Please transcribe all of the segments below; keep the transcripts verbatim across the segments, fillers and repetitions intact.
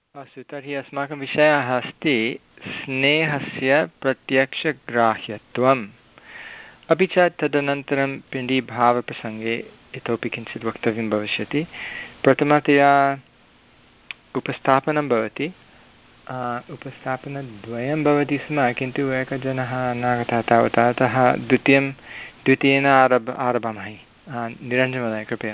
अस्तु, तर्हि अस्माकं विषयः अस्ति स्नेहस्य प्रत्यक्षग्राह्यत्वम्। अपि च तदनन्तरं पिण्डीभावप्रसङ्गे इतोपि किञ्चित् वक्तव्यं भविष्यति। प्रथमतया उपस्थापनं भवति, उपस्थापनद्वयं भवति स्म, किन्तु एकः जनः नागतः तावत्, अतः द्वितीयं द्वितीयेन आरभ आरभामहे। निरञ्जनमहोदय, कृपया।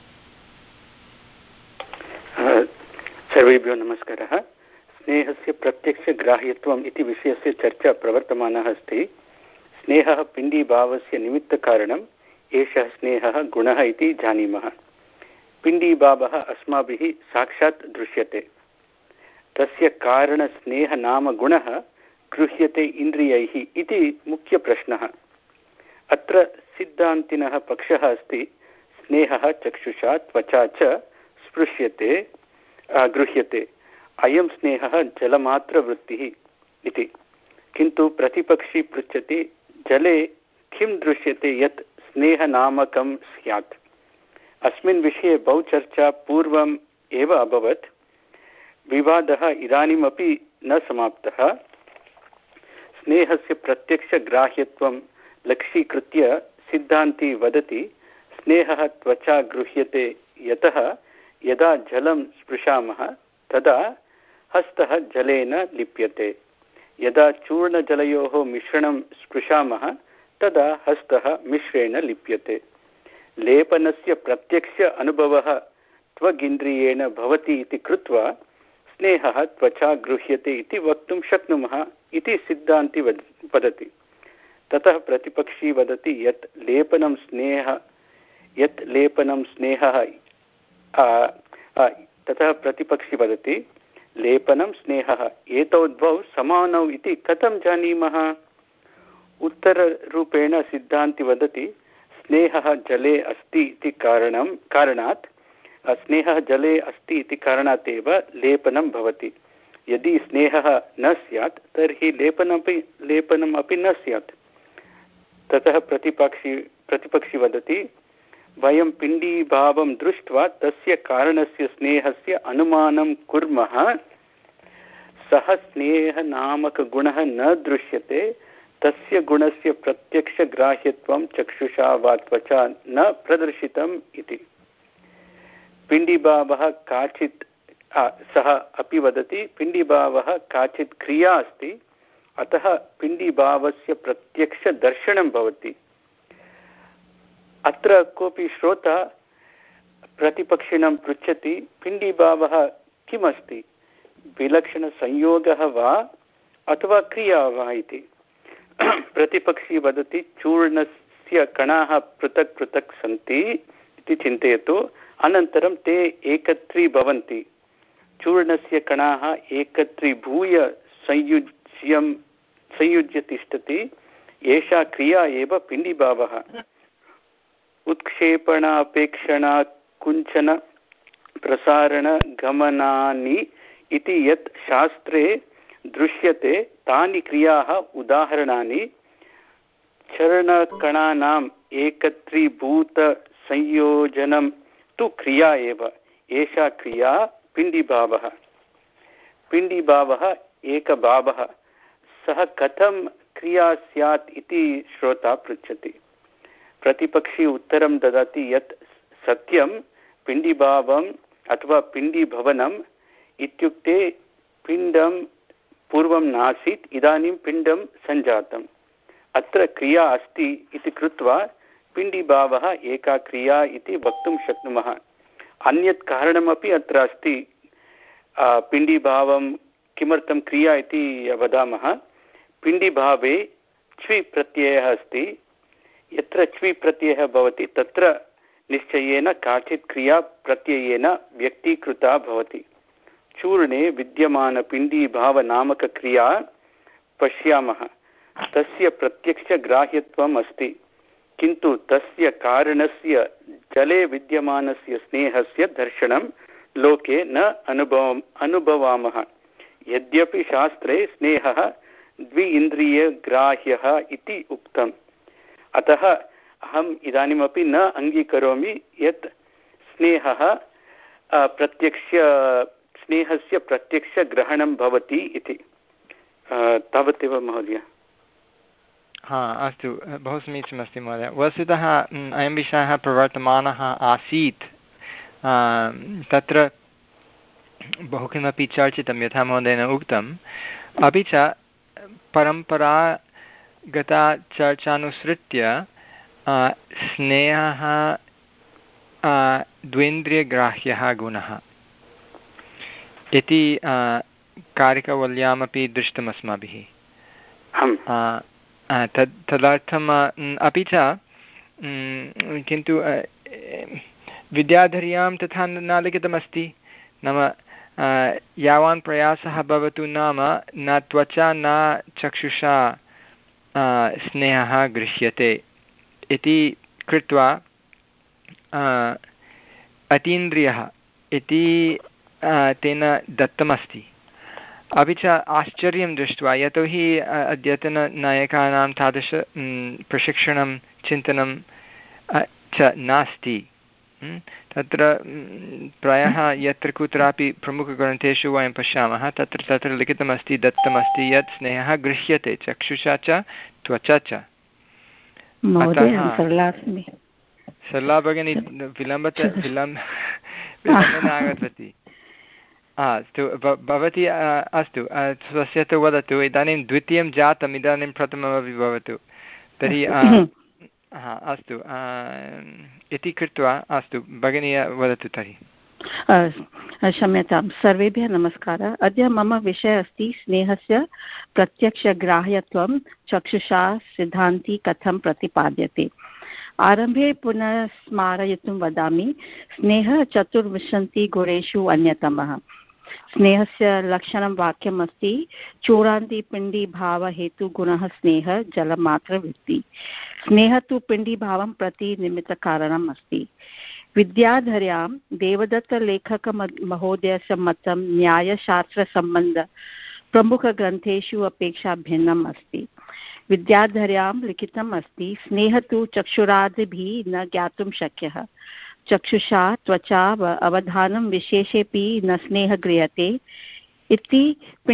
सर्वेभ्यो नमस्कारः। स्नेहस्य प्रत्यक्षग्राह्यत्वम् इति विषयस्य चर्चा प्रवर्तमानः अस्ति। स्नेहः पिण्डीभावस्य निमित्तकारणम्, एषः स्नेहः गुणः इति जानीमः। पिण्डीभावः अस्माभिः साक्षात् दृश्यते, तस्य कारणस्नेहनामगुणः गृह्यते इन्द्रियैः इति मुख्यप्रश्नः। अत्र सिद्धान्तिनः पक्षः अस्ति स्नेहः चक्षुषा त्वचा च स्पृश्यते गृह्यते, अयं स्नेहः जलमात्रवृत्तिः इति। किन्तु प्रतिपक्षी पृच्छति जले किं दृश्यते यत् स्नेहनामकं स्यात्। अस्मिन् विषये बहु चर्चा पूर्वम् एव अभवत्। विवादः इदानीमपि न समाप्तः। स्नेहस्य प्रत्यक्षग्राह्यत्वं लक्ष्यीकृत्य सिद्धान्ती वदति स्नेहः त्वचा गृह्यते यतः यदा जलं स्पृशामः तदा हस्तः जलेन लिप्यते, यदा चूर्णजलयोः मिश्रणं स्पृशामः तदा हस्तः मिश्रेण लिप्यते। लेपनस्य प्रत्यक्ष अनुभवः त्वगिन्द्रियेण भवति इति कृत्वा स्नेहः त्वचा गृह्यते इति वक्तुं शक्नुमः इति सिद्धान्ती वदति। ततः प्रतिपक्षी वदति यत् लेपनं स्नेह यत् लेपनं स्नेहः ततः प्रतिपक्षी वदति लेपनं स्नेहः एतौ द्वौ समानौ इति कथं जानीमः। उत्तररूपेण सिद्धान्ती वदति स्नेहः जले अस्ति इति कारणं कारणात् स्नेहः जले अस्ति इति कारणात् एव लेपनं भवति। यदि स्नेहः न स्यात् तर्हि लेपनमपि लेपनम् अपि न स्यात्। ततः प्रतिपक्षी प्रतिपक्षी वदति वयं पिण्डीभावं दृष्ट्वा तस्य कारणस्य स्नेहस्य अनुमानं कुर्मः, सः स्नेहनामकगुणः न दृश्यते, तस्य गुणस्य प्रत्यक्षग्राह्यत्वं चक्षुषा वा त्वचा न प्रदर्शितम् इति। पिण्डीभावः काचित् सः अपि वदति पिण्डीभावः काचित् क्रिया अस्ति, अतः पिण्डीभावस्य प्रत्यक्षदर्शनं भवति। अत्र कोऽपि श्रोता प्रतिपक्षिणं पृच्छति पिण्डीभावः किमस्ति, विलक्षणसंयोगः वा अथवा क्रिया वा इति। प्रतिपक्षी वदति चूर्णस्य कणाः पृथक् पृथक् सन्ति इति चिन्तयतु, अनन्तरं ते एकत्रीभवन्ति। चूर्णस्य कणाः एकत्रीभूय संयुज्यं संयुज्य तिष्ठति, एषा क्रिया एव पिण्डीभावः। उत्क्षेपणापेक्षणा कुञ्चन प्रसारणगमनानि इति यत् शास्त्रे दृश्यते तानि क्रियाः उदाहरणानि चरणकणानाम् एकत्रीभूतसंयोजनं तु क्रिया एव, एषा क्रिया पिण्डीभावः। पिण्डीभावः एकभावः, सः कथं क्रिया स्यात् इति श्रोता पृच्छति। प्रतिपक्षी उत्तरं ददाति यत् सत्यं पिण्डीभावम् अथवा पिण्डीभवनम् इत्युक्ते पिण्डं पूर्वं नासीत्, इदानीं पिण्डं सञ्जातम्, अत्र क्रिया अस्ति इति कृत्वा पिण्डीभावः एका क्रिया इति वक्तुं शक्नुमः। अन्यत् कारणमपि अत्र अस्ति। पिण्डीभावं किमर्थं क्रिया इति वदामः। पिण्डीभावे च्वि प्रत्ययः अस्ति, यत्र च्वि प्रत्ययः भवति तत्र निश्चयेन काचित् क्रिया प्रत्ययेन व्यक्तीकृता भवति। चूर्णे विद्यमानपिण्डीभावनामकक्रिया पश्यामः, तस्य प्रत्यक्षग्राह्यत्वम् अस्ति, किन्तु तस्य कारणस्य जले विद्यमानस्य स्नेहस्य दर्शनं लोके न अनुभवम् अनुभवामः। यद्यपि शास्त्रे स्नेहः द्वि इन्द्रियग्राह्यः इति उक्तम्, अतः अहम् इदानीमपि न अङ्गीकरोमि यत् स्नेहः प्रत्यक्ष स्नेहस्य प्रत्यक्षग्रहणं भवति इति। तावदेव महोदय। हा अस्तु, बहु समीचीनमस्ति महोदय। वस्तुतः अयं विषयः प्रवर्तमानः आसीत्, तत्र बहु किमपि चर्चितं यथा महोदयेन उक्तम्, अपि च परम्परागता चर्चानुसृत्य स्नेहः द्वेन्द्रियग्राह्यः गुणः इति कारिकवल्यामपि दृष्टम् अस्माभिः। तद् तदर्थम् अपि च किन्तु विद्याधर्यां तथा न लिखितमस्ति। नाम यावान् प्रयासः भवतु नाम न त्वचा न चक्षुषा स्नेहः गृह्यते इति कृत्वा अतीन्द्रियः इति तेन दत्तमस्ति। अपि च आश्चर्यं दृष्ट्वा, यतोहि अद्यतननायकानां तादृश प्रशिक्षणं चिन्तनं च नास्ति, तत्र प्रायः यत्र कुत्रापि प्रमुखग्रन्थेषु वयं पश्यामः तत्र तत्र लिखितमस्ति, दत्तमस्ति यत् स्नेहः गृह्यते चक्षुषा च त्वचा च। सरला भगिनी विलम्बत विलम्ब विलम्बेन आगतवती। अस्तु, भवती अस्तु स्वस्य तु वदतु। इदानीं द्वितीयं जातम्, इदानीं प्रथममपि भवतु तर्हि। हा अस्तु, इति कृत्वा अस्तु भगिनी वदतु तर्हि। क्षम्यतां। सर्वेभ्यः नमस्कारः। अद्य मम विषयः अस्ति स्नेहस्य प्रत्यक्षग्राह्यत्वं चक्षुषा सिद्धान्ती कथं प्रतिपाद्यते। आरम्भे पुनः स्मारयितुं वदामि, स्नेहः चतुर्विंशति गुणेषु अन्यतमः। स्नेहस्य लक्षणं वाक्यम् अस्ति, चूडान्तिपिण्डीभावहेतुगुणः स्नेहः जलमात्रवृत्ति। स्नेहः तु पिण्डीभावं प्रति निमित्तकारणम् अस्ति। विद्याधर्यां देवदत्तलेखकमहोदयस्य मतं न्यायशास्त्रसम्बन्ध प्रमुखग्रन्थेषु अपेक्षा भिन्नम् अस्ति। विद्याधर्यां लिखितम् अस्ति, स्नेहः तु चक्षुरादिभिः न ज्ञातुं शक्यः। चक्षुषा त्वचा व अवधानं विशेषेऽपि न स्नेहः गृह्यते इति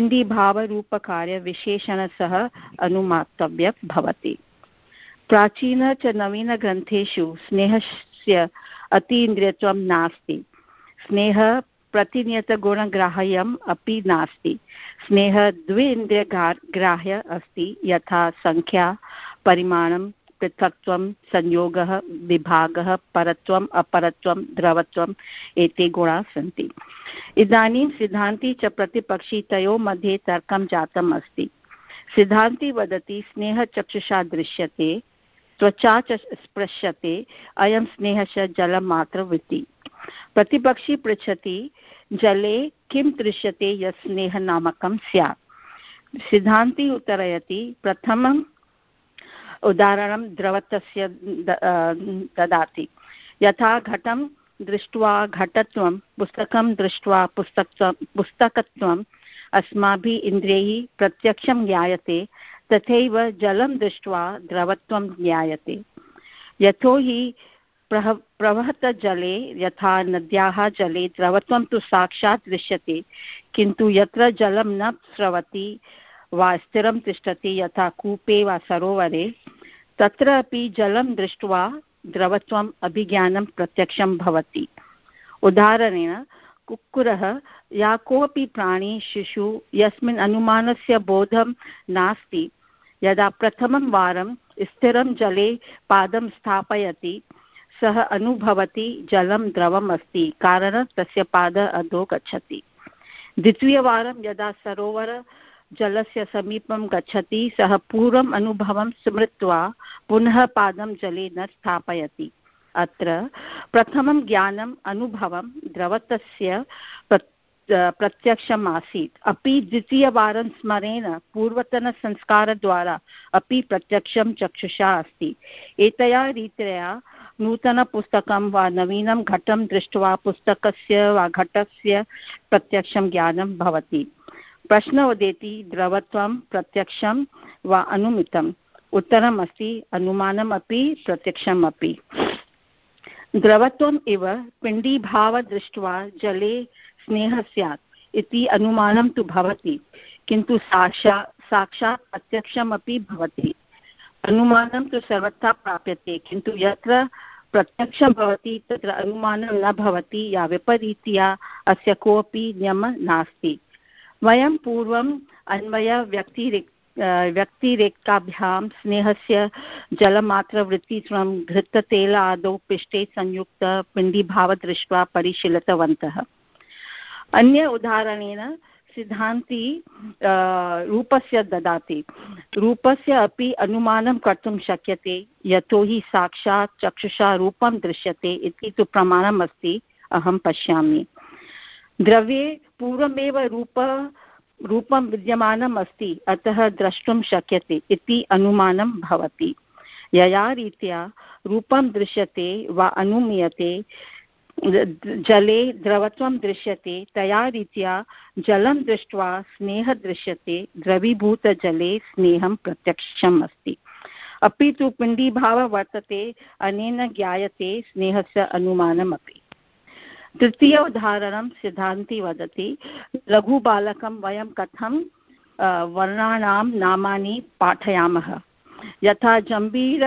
पिण्डीभावरूपकार्यविशेषणसह अनुमातव्यं भवति। प्राचीन च नवीनग्रन्थेषु स्नेहस्य अतीन्द्रियत्वं नास्ति। स्नेहः प्रतिनियतगुणग्राह्यम् अपि नास्ति। स्नेहः द्विन्द्रियग्राह्य अस्ति, यथा संख्या, परिमाणं, पृथक्त्वं, संयोगः, विभागः, परत्वम्, अपरत्वं, द्रवत्वम् एते गुणाः सन्ति। इदानीं सिद्धान्ती च प्रतिपक्षी तयोः मध्ये तर्कं जातम् अस्ति। सिद्धान्ती वदति स्नेहः चक्षुषा दृश्यते, त्वचा च स्पृश्यते, अयं स्नेहः जलमात्रवृत्ति। प्रतिपक्षी पृच्छति, जले किं दृश्यते यत् स्नेहनामकं स्यात्। सिद्धान्ती उत्तरयति, प्रथमम् उदाहरणं द्रवत्वस्य ददाति। यथा घटं दृष्ट्वा घटत्वं, पुस्तकं दृष्ट्वा पुस्तकत्वं पुस्तकत्वम् अस्माभिः इन्द्रियैः प्रत्यक्षं ज्ञायते, तथैव जलं दृष्ट्वा द्रवत्वं ज्ञायते। यतोहि प्रह प्रवहतजले यथा नद्याः जले द्रवत्वं तु साक्षात् दृश्यते, किन्तु यत्र जलं न स्रवति वा स्थिरं तिष्ठति यथा कूपे वा सरोवरे, तत्र अपि जलं दृष्ट्वा द्रवत्वम् अभिज्ञानं प्रत्यक्षं भवति। उदाहरणेन कुक्कुरः या कोऽपि प्राणी शिशु यस्मिन् अनुमानस्य बोधं नास्ति, यदा प्रथमं वारं स्थिरं जले पादं स्थापयति सः अनुभवति जलं द्रवम् अस्ति, कारणं तस्य पादः अधो गच्छति। द्वितीयवारं यदा सरोवर जलस्य समीपं गच्छति सः पूर्वम् अनुभवं स्मृत्वा पुनः पादं जले न स्थापयति। अत्र प्रथमं ज्ञानम् अनुभवं द्रवत्वस्य प्रत्यक्षम् आसीत्, अपि द्वितीयवारं स्मरेण पूर्वतनसंस्कारद्वारा अपि प्रत्यक्षं चक्षुषा अस्ति। एतया रीत्या नूतनपुस्तकं वा नवीनं घटं दृष्ट्वा पुस्तकस्य वा घटस्य प्रत्यक्षं ज्ञानं भवति। प्रश्न उदेति, द्रवत्वं प्रत्यक्षं वा अनुमितम्? उत्तरम् अस्ति, अनुमानम् अपि प्रत्यक्षम् अपि। द्रवत्वम् इव पिण्डीभाव दृष्ट्वा जले स्नेहः स्यात् इति अनुमानं तु भवति, किन्तु साक्षात् साक्षात् प्रत्यक्षमपि भवति। अनुमानं तु सर्वथा प्राप्यते, किन्तु यत्र प्रत्यक्षं भवति तत्र अनुमानं न भवति, या विपरीत्या अस्य कोऽपि नियमः नास्ति। वयं पूर्वम् अन्वयव्यक्तिरिक् व्यक्तिरेकाभ्यां स्नेहस्य जलमात्रवृत्तित्वं घृततैल आदौ पिष्टे संयुक्तपिण्डीभावं दृष्ट्वा परिशीलितवन्तः। अन्य उदाहरणेन सिद्धान्ती रूपस्य ददाति। रूपस्य अपि अनुमानं कर्तुं शक्यते, यतोहि साक्षात् चक्षुषा रूपं दृश्यते इति तु प्रमाणम् अस्ति, अहं पश्यामि। द्रव्ये पूर्वमेव रूप रूपं विद्यमानम् अस्ति, अतः द्रष्टुं शक्यते इति अनुमानं भवति। यया रीत्या रूपं दृश्यते वा अनुमीयते, जले द्रवत्वं दृश्यते, तया रीत्या जलं दृष्ट्वा स्नेहः दृश्यते। द्रवीभूतजले स्नेहं प्रत्यक्षम् अस्ति, अपि तु पिण्डीभावः वर्तते, अनेन ज्ञायते स्नेहस्य अनुमानमपि। तृतीय उदाहरणं सिद्धान्ती वदति, लघुबालकं वयं कथं वर्णानां नामानि पाठयामः। यथा जम्बीर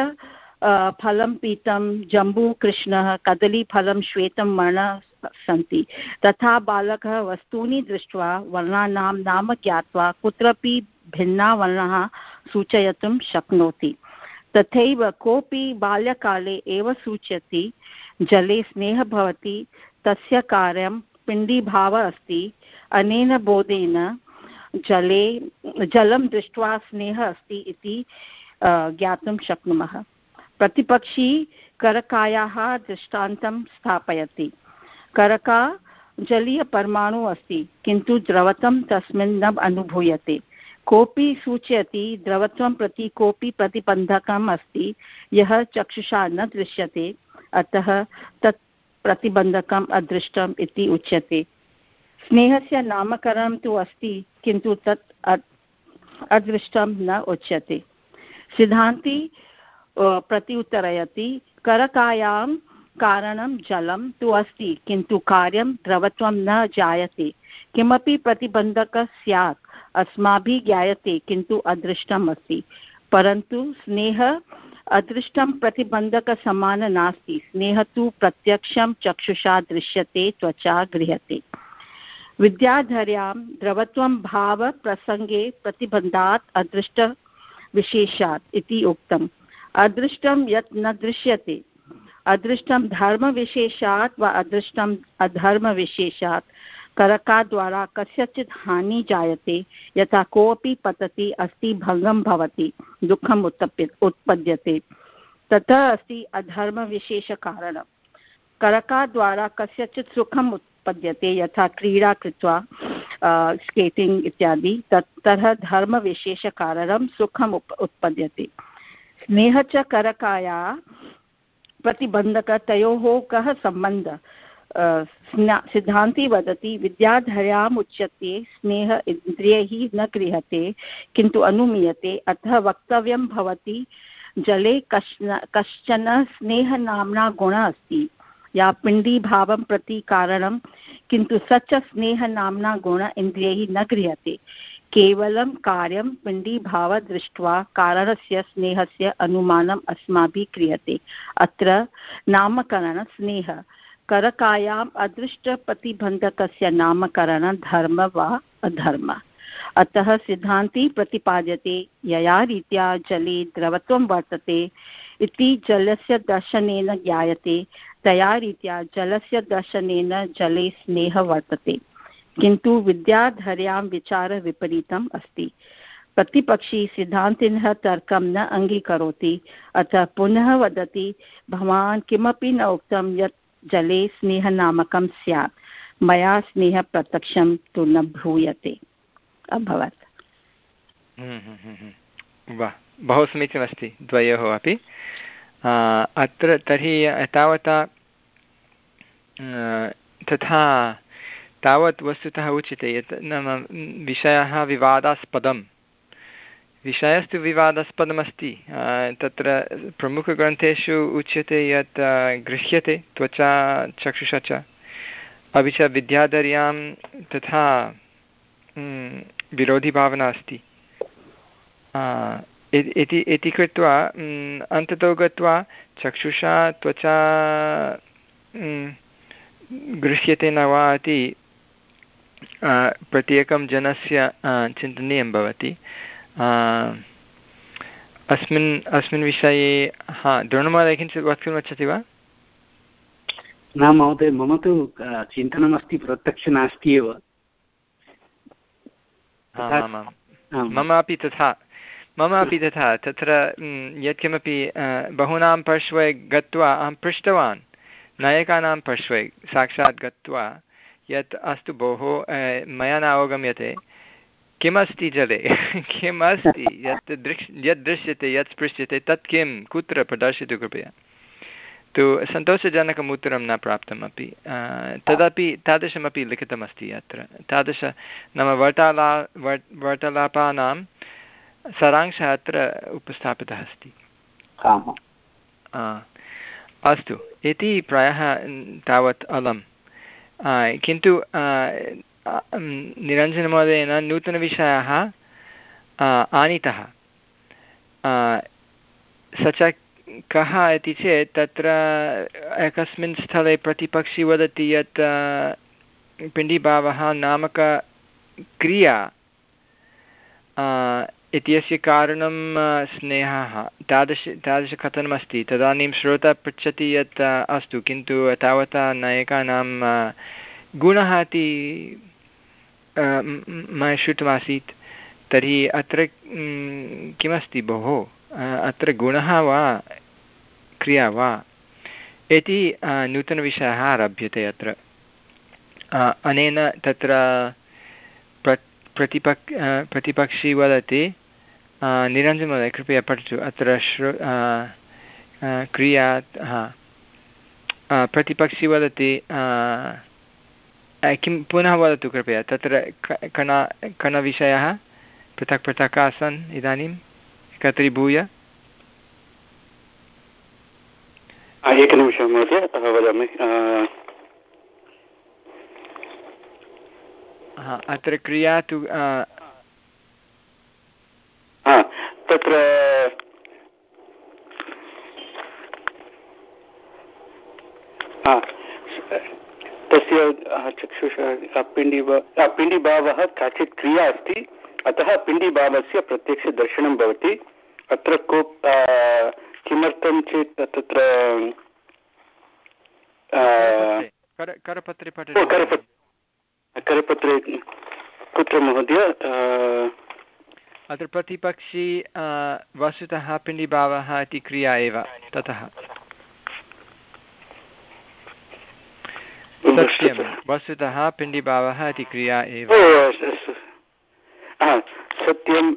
फलं पीतं, जम्बूकृष्णः, कदलीफलं श्वेतं वर्णाः सन्ति, तथा बालकः वस्तूनि दृष्ट्वा वर्णानां नाम ज्ञात्वा कुत्रापि भिन्ना वर्णाः सूचयितुं शक्नोति। तथैव कोऽपि बाल्यकाले एव सूचयति जले स्नेहः भवति, तस्य कार्यं पिण्डीभावः अस्ति। अनेन बोधेन जले जलं दृष्ट्वा स्नेहः अस्ति इति ज्ञातुं शक्नुमः। प्रतिपक्षी करकायाः दृष्टान्तं स्थापयति। करका जलीयपरमाणु अस्ति, किन्तु द्रवत्वं तस्मिन् न अनुभूयते। कोऽपि सूचयति द्रवत्वं प्रति कोऽपि प्रतिबन्धकम् अस्ति, यः चक्षुषा न दृश्यते, अतः तत् प्रतिबन्धकम् अदृष्टम् इति उच्यते। स्नेहस्य नामकरणं तु अस्ति, किन्तु तत् अदृष्टं न उच्यते। सिद्धान्ती प्रत्युत्तरयति, करकायां कारणं जलं तु अस्ति, किन्तु कार्यं द्रवत्वं न जायते। किमपि प्रतिबन्धकः स्यात्, अस्माभिः ज्ञायते, किन्तु अदृष्टम् अस्ति। परन्तु स्नेहः अदृष्टं प्रतिबन्धकसमानं नास्ति। स्नेहः तु प्रत्यक्षं चक्षुषा दृश्यते, त्वचा गृह्यते। विद्याधर्यां द्रवत्वं भावप्रसङ्गे प्रतिबन्धात् अदृष्टविशेषात् इति उक्तम्। अदृष्टं यत् न दृश्यते, अदृष्टं धर्मविशेषात् वा अदृष्टम् अधर्मविशेषात् करकाद्वारा कस्यचित् हानि जायते। यथा कोऽपि पतति अस्ति, भङ्गं भवति, दुःखम् उत्पद्य उत्पद्यते, तथा अस्ति अधर्मविशेषकारणं। करकाद्वारा कस्यचित् सुखम् उत्पद्यते, यथा क्रीडा कृत्वा स्केटिङ्ग् इत्यादि, ततः धर्मविशेषकारणं सुखम् उप उत्पद्यते। स्नेह च करकाया प्रतिबन्धक, तयोः कः सम्बन्धः? सिद्धान्ती वदति, विद्याधर्याम् उच्यते स्नेह इन्द्रियैः न गृह्यते, किन्तु अनुमीयते। अतः वक्तव्यं भवति, जले कश्चन कश्चन स्नेहनाम्ना गुणः अस्ति, या पिण्डीभावं प्रति कारणं, किन्तु स च स्नेहनाम्ना गुणः इन्द्रियैः न गृह्यते। केवलं कार्यं पिण्डीभावः दृष्ट्वा कारणस्य स्नेहस्य अनुमानम् अस्माभिः क्रियते। अत्र नामकरण स्नेहः। करकायाम् अदृष्टप्रतिबन्धकस्य नामकरण धर्म वा अधर्म। अतः सिद्धान्ती प्रतिपाद्यते, यया रीत्या जले द्रवत्वं वर्तते इति जलस्य दर्शनेन ज्ञायते, तया रीत्या जलस्य दर्शनेन जले स्नेहः वर्तते। किन्तु विद्याधर्यां विचारः विपरीतम् अस्ति। प्रतिपक्षी सिद्धान्तिनः तर्कं न अङ्गीकरोति, अतः पुनः वदति, भवान् किमपि न उक्तं यत् जले स्नेहनामकं स्यात्। मया स्नेहः प्रत्यक्षं तु न भूयते। अभवत्। वाह, बहु समीचीनमस्ति द्वयोः अपि। अत्र तर्हि तावता तथा तावत् वस्तुतः उच्यते यत् नाम विषयः विवादास्पदं विषयस्तु विवादास्पदमस्ति। तत्र प्रमुखग्रन्थेषु उच्यते यत् गृह्यते त्वचा चक्षुषा च, अपि च विद्याधर्यां तथा विरोधिभावना अस्ति इति इति कृत्वा अन्ततो गत्वा चक्षुषा त्वचा गृह्यते न वा इति प्रत्येकं जनस्य चिन्तनीयं भवति। अस्मिन् अस्मिन् विषये हा द्रोणमहोदय किञ्चित् वक्तुमिच्छति वा? न महोदय, मम तु चिन्तनमस्ति प्रत्यक्ष नास्ति एव। मम अपि तथा मम अपि तथा तत्र यत्किमपि बहूनां पार्श्वे गत्वा अहं पृष्टवान्, नायकानां पार्श्वे साक्षात् गत्वा यत् अस्तु भोः मया न अवगम्यते किमस्ति जले किम् अस्ति यत् दृश् यत् दृश्यते यत् स्पृश्यते तत् किं कुत्र प्रदर्शयतु कृपया। तु सन्तोषजनकम् उत्तरं न प्राप्तम् अपि। तदपि तादृशमपि लिखितमस्ति अत्र। तादृश नाम वार्ताला वार्तालापानां सारांशः अत्र उपस्थापितः अस्ति। अस्तु, इति प्रायः तावत् अलम्। किन्तु निरञ्जनमहोदयेन नूतनविषयः आनीतः। स च कः इति चेत् तत्र एकस्मिन् स्थले प्रतिपक्षी वदति यत् पिण्डीभावः नामक क्रिया इत्यस्य कारणं स्नेहः तादृश तादृशकथनमस्ति। तदानीं श्रोता पृच्छति यत् अस्तु किन्तु तावता नायकानां गुणः इति मया श्रुतमासीत्, तर्हि अत्र किमस्ति भोः, अत्र गुणः वा क्रिया वा इति नूतनविषयः आरभ्यते अत्र। अनेन तत्र प्र प्रतिपक् प्रतिपक्षी वदति, निरञ्जनमहोदय कृपया पठतु अत्र श्रु क्रिया हा प्रतिपक्षी वदति किं पुनः वदतु कृपया। तत्र कण कणविषयः पृथक् पृथक् आसन् इदानीम् एकत्रीभूय। एकनिमिषं महोदय वदामि। अत्र क्रिया तु तत्र तस्य चक्षुषः पिण्डीभा पिण्डीभावः काचित् क्रिया अस्ति, अतः पिण्डीभावस्य प्रत्यक्षदर्शनं भवति। अत्र को किमर्थं चेत् तत्र करपत्रे करपत्रे कुत्र महोदय? अत्र प्रतिपक्षी वस्तुतः पिण्डीभावः इति क्रिया एव, ततः सत्यं वस्तुतः पिण्डीभावः इति क्रिया एव। सत्यं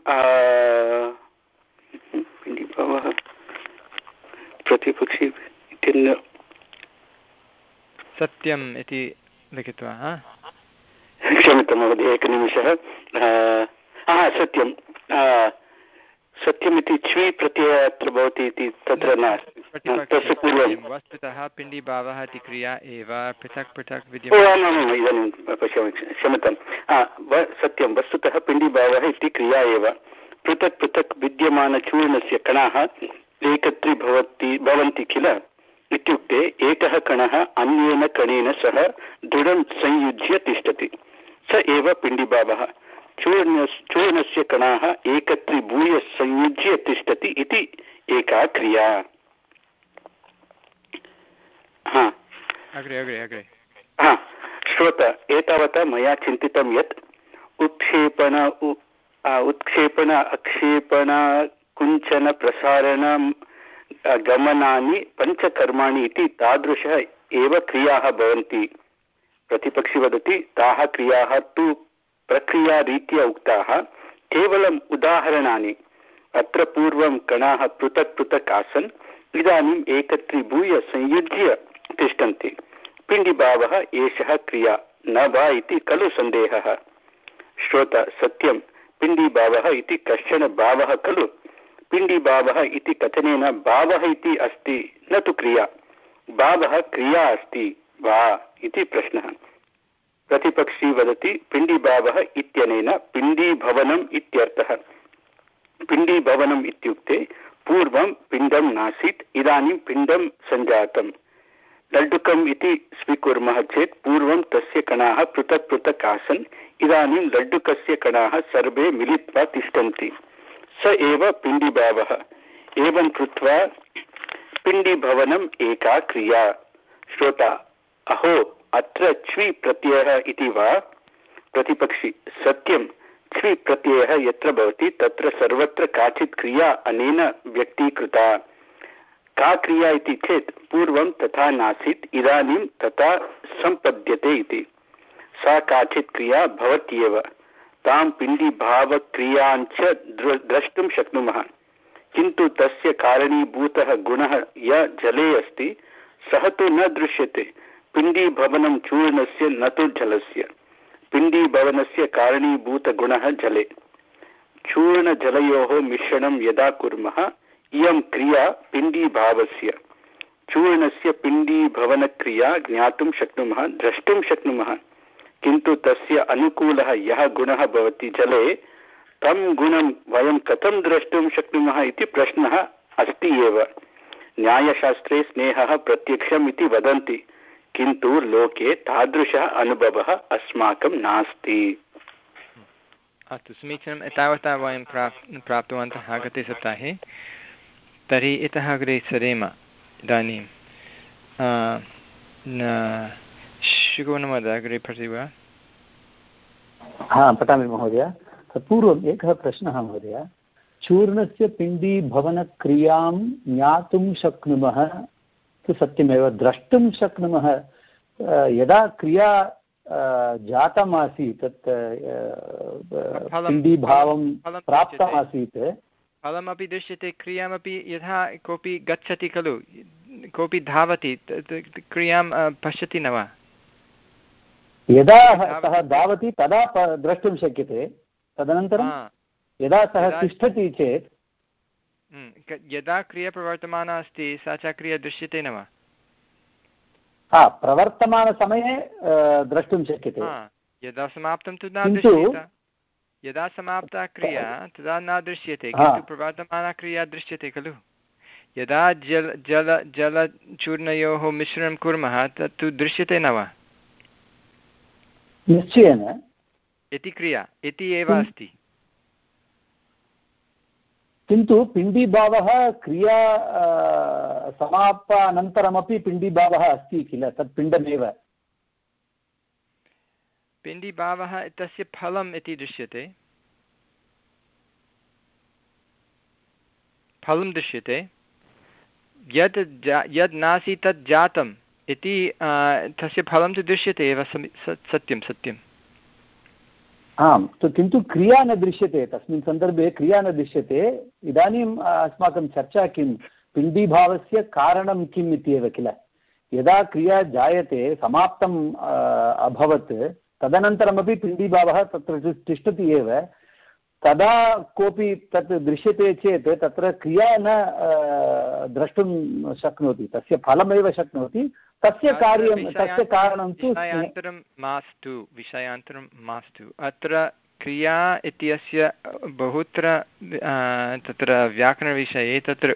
पिण्डीभावः प्रतिपक्षी सत्यम् इति लिखित्वा। क्षम्यतां महोदय, एकनिमिषः। सत्यं सत्यमिति च्वी प्रत्ययः अत्र भवति इति तत्र नास्ति। तस्य पूर्वं वस्तुतः पिण्डीभावः इति क्रिया एव पृथक् पृथक् विद्यते। इदानीं पश्यामि, क्षम्यतां। सत्यं वस्तुतः पिण्डीभावः इति क्रिया एव। पृथक् पृथक् विद्यमानचूर्णस्य कणाः एकत्री भवति भवन्ति किल, इत्युक्ते एकः कणः अन्येन कणेन सह दृढं संयुज्य तिष्ठति, स एव पिण्डीभावः। चूर्ण चूर्णस्य कणाः एकत्रीभूय संयुज्य तिष्ठति इति एका क्रिया। हा अग्रे अग्रे अग्रे हा श्रोता, एतावता मया चिन्तितं यत् उत्क्षेपण उत्क्षेपण अक्षेपण कुञ्चन प्रसारण गमनानि पञ्चकर्माणि इति तादृशः एव क्रियाः भवन्ति। प्रतिपक्षी वदति ताः क्रियाः तु प्रक्रियारीत्या उक्ताः, केवलम् उदाहरणानि। अत्र पूर्वं कणाः पृथक् पृथक् आसन्, इदानीम् एकत्रीभूय संयुज्य तिष्ठन्ति। पिण्डीभावः एषः क्रिया न वा इति खलु सन्देहः। श्रोता, सत्यं पिण्डीभावः इति कश्चन भावः खलु। पिण्डीभावः इति कथनेन भावः इति अस्ति, न तु क्रिया। भावः क्रिया अस्ति वा इति प्रश्नः। प्रतिपक्षी वदति पिण्डीभावः इत्यनेन पिण्डीभवनम् इत्यर्थः। पिण्डीभवनम् इत्युक्ते पूर्वं पिण्डं नासीत्, इदानीं पिण्डं सञ्जातं। लड्डुकम् इति स्वीकुर्मः चेत् पूर्वं तस्य कणाः पृथक् पृथक् आसन्, इदानीं लड्डुकस्य कणाः सर्वे मिलित्वा तिष्ठन्ति, स एव पिण्डीभावः। एवं कृत्वा पिण्डीभवनम् एका क्रिया। श्रोता: अहो, अत्र च्वि प्रत्ययः इति वा? प्रतिपक्षी: सत्यं, च्वि प्रत्ययः यत्र भवति तत्र सर्वत्र काचित् क्रिया अनेन व्यक्तीकृता। का क्रिया इति चेत् पूर्वं तथा नासीत्, इदानीं तथा सम्पद्यते इति। सा काचित् क्रिया भवत्येव। तां पिण्डीभावक्रियाञ्च द्रष्टुं शक्नुमः, किन्तु तस्य कारणीभूतः गुणः य जले अस्ति सः तु न दृश्यते। पिण्डीभवनं चूर्णस्य न तु जलस्य। पिण्डीभवनस्य कारणीभूतगुणः जले। चूर्णजलयोः मिश्रणं यदा कुर्मः इयं क्रिया पिण्डीभावस्य। चूर्णस्य पिण्डीभवनक्रिया ज्ञातुं शक्नुमः, द्रष्टुं शक्नुमः, किन्तु तस्य अनुकूलः यः गुणः भवति जले, तं गुणं वयं कथं द्रष्टुं शक्नुमः इति प्रश्नः अस्ति एव। न्यायशास्त्रे स्नेहः प्रत्यक्षम् इति वदन्ति, किन्तु लोके तादृशः अनुभवः अस्माकं नास्ति। अस्तु, समीचीनम्। एतावता वयं प्राप् प्राप्तवन्तः गते सप्ताहे। तर्हि इतः अग्रे सरेम। इदानीं शुकवनमहोदय अग्रे पठति वा? हा, पठामि महोदय। तत्पूर्वम् एकः प्रश्नः महोदय। चूर्णस्य पिण्डीभवनक्रियां ज्ञातुं शक्नुमः तु सत्यमेव, द्रष्टुं शक्नुमः। यदा क्रिया जातमासीत्, तत् पिण्डीभावं प्राप्तमासीत्, फलमपि दृश्यते, क्रियामपि यथा कोऽपि गच्छति खलु, कोऽपि धावति, क्रियां पश्यति न वा? यदा सः धावति तदा द्रष्टुं शक्यते। तदनन्तरं यदा सः तिष्ठति चेत्, यदा क्रिया प्रवर्तमाना अस्ति सा च क्रिया दृश्यते न वा? हा, प्रवर्तमानसमये द्रष्टुं शक्यते। यदा समाप्तं तु न दृश्यते। यदा समाप्ता क्रिया तदा न दृश्यते, किन्तु प्रवर्तमाना क्रिया दृश्यते खलु। यदा जल जल जलचूर्णयोः मिश्रणं कुर्मः तत्तु दृश्यते न वा? निश्चयेन। इति क्रिया इति एव अस्ति। किन्तु पिण्डीभावः क्रिया समापानन्तरमपि पिण्डीभावः अस्ति किल, तत् पिण्डमेव। पिण्डीभावः तस्य फलम् इति दृश्यते। फलं दृश्यते। यत् यद् नासीत् तत् जातम् इति तस्य फलं तु दृश्यते एव। सत्यं सत्यम्। आम्, किन्तु क्रिया न दृश्यते। तस्मिन् सन्दर्भे क्रिया न दृश्यते। इदानीम् अस्माकं चर्चा किं, पिण्डीभावस्य कारणं किम् इत्येव किल। यदा क्रिया जायते, समाप्तम् अभवत्, तदनन्तरमपि पिण्डीभावः तत्र तिष्ठति एव। तदा कोऽपि तत् दृश्यते चेत् तत्र क्रिया न द्रष्टुं शक्नोति, तस्य फलमेव शक्नोति। तस्य कार्यं, तस्य कारणं तु विषयान्तरं मास्तु विषयान्तरं मास्तु अत्र क्रिया इत्यस्य बहुत्र तत्र व्याकरणविषये तत्र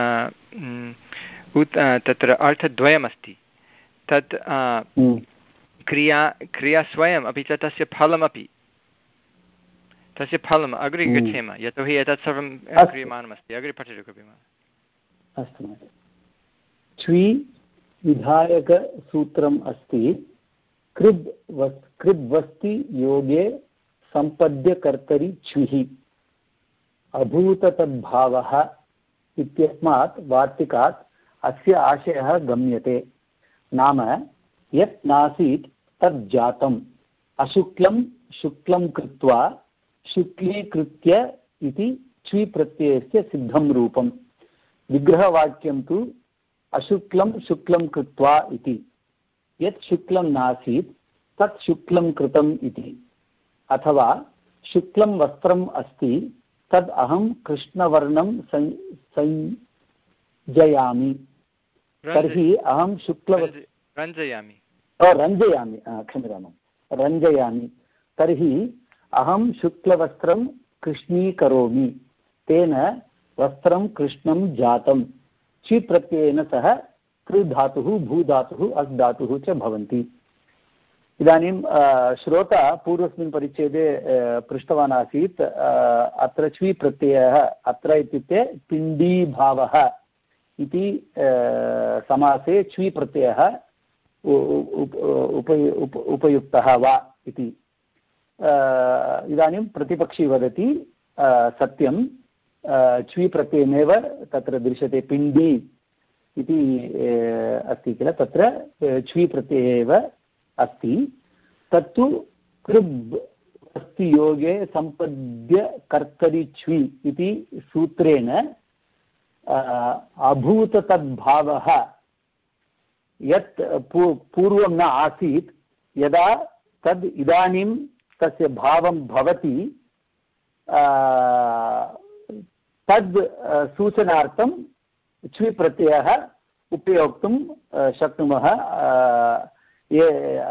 तत्र अर्थद्वयमस्ति। तत् क्रिया क्रिया स्वयम् अपि च तस्य फलमपि। तस्य फलम् अग्रे गच्छेम, यतोहि एतत् सर्वं क्रियमाणमस्ति। अग्रे पठतु कृपया। अस्तु। च्वी विधायकसूत्रम् अस्ति। कृद् वस् कृद्वस्ति योगे सम्पद्यकर्तरि च्विः अभूत तद्भावः इत्यस्मात् वार्तिकात् अस्य आशयः गम्यते। नाम यत् नासीत् तद् जातम्, अशुक्लं शुक्लं कृत्वा शुक्लीकृत्य इति च्वी प्रत्ययस्य सिद्धं रूपम्। विग्रहवाक्यं तु अशुक्लं शुक्लं कृत्वा इति। यत् शुक्लं नासीत् तत् शुक्लं कृतम् इति। अथवा शुक्लं वस्त्रम् अस्ति तद् अहं कृष्णवर्णं संयोजयामि, तर्हि अहं शुक्ल रञ्जयामि रञ्जयामि क्षम्यताम् रञ्जयामि तर्हि अहं शुक्लवस्त्रं कृष्णीकरोमि तेन वस्त्रं कृष्णं जातं चि प्रत्ययेन सह कृधातुः भूधातुः अस् धातुः च भवन्ति। इदानीं श्रोता पूर्वस्मिन् परिच्छेदे पृष्टवान् आसीत् अत्र च्वी प्रत्ययः अत्र इत्युक्ते पिण्डीभावः इति समासे च्वी प्रत्ययः उपयुक्तः वा इति। इदानीं प्रतिपक्षी वदति सत्यं च्वी प्रत्ययमेव तत्र दृश्यते पिण्डी इति अस्ति किल तत्र च्वी प्रत्ययः एव अस्ति तत्तु कृब् अस्ति योगे सम्पद्य कर्तरि च्वी इति सूत्रेण अभूत तद्भावः यत् पूर्वं न आसीत् यदा तद् इदानीं तस्य भावं भवति तद् सूचनार्थं च्वी प्रत्ययः उपयोक्तुं शक्नुमः ये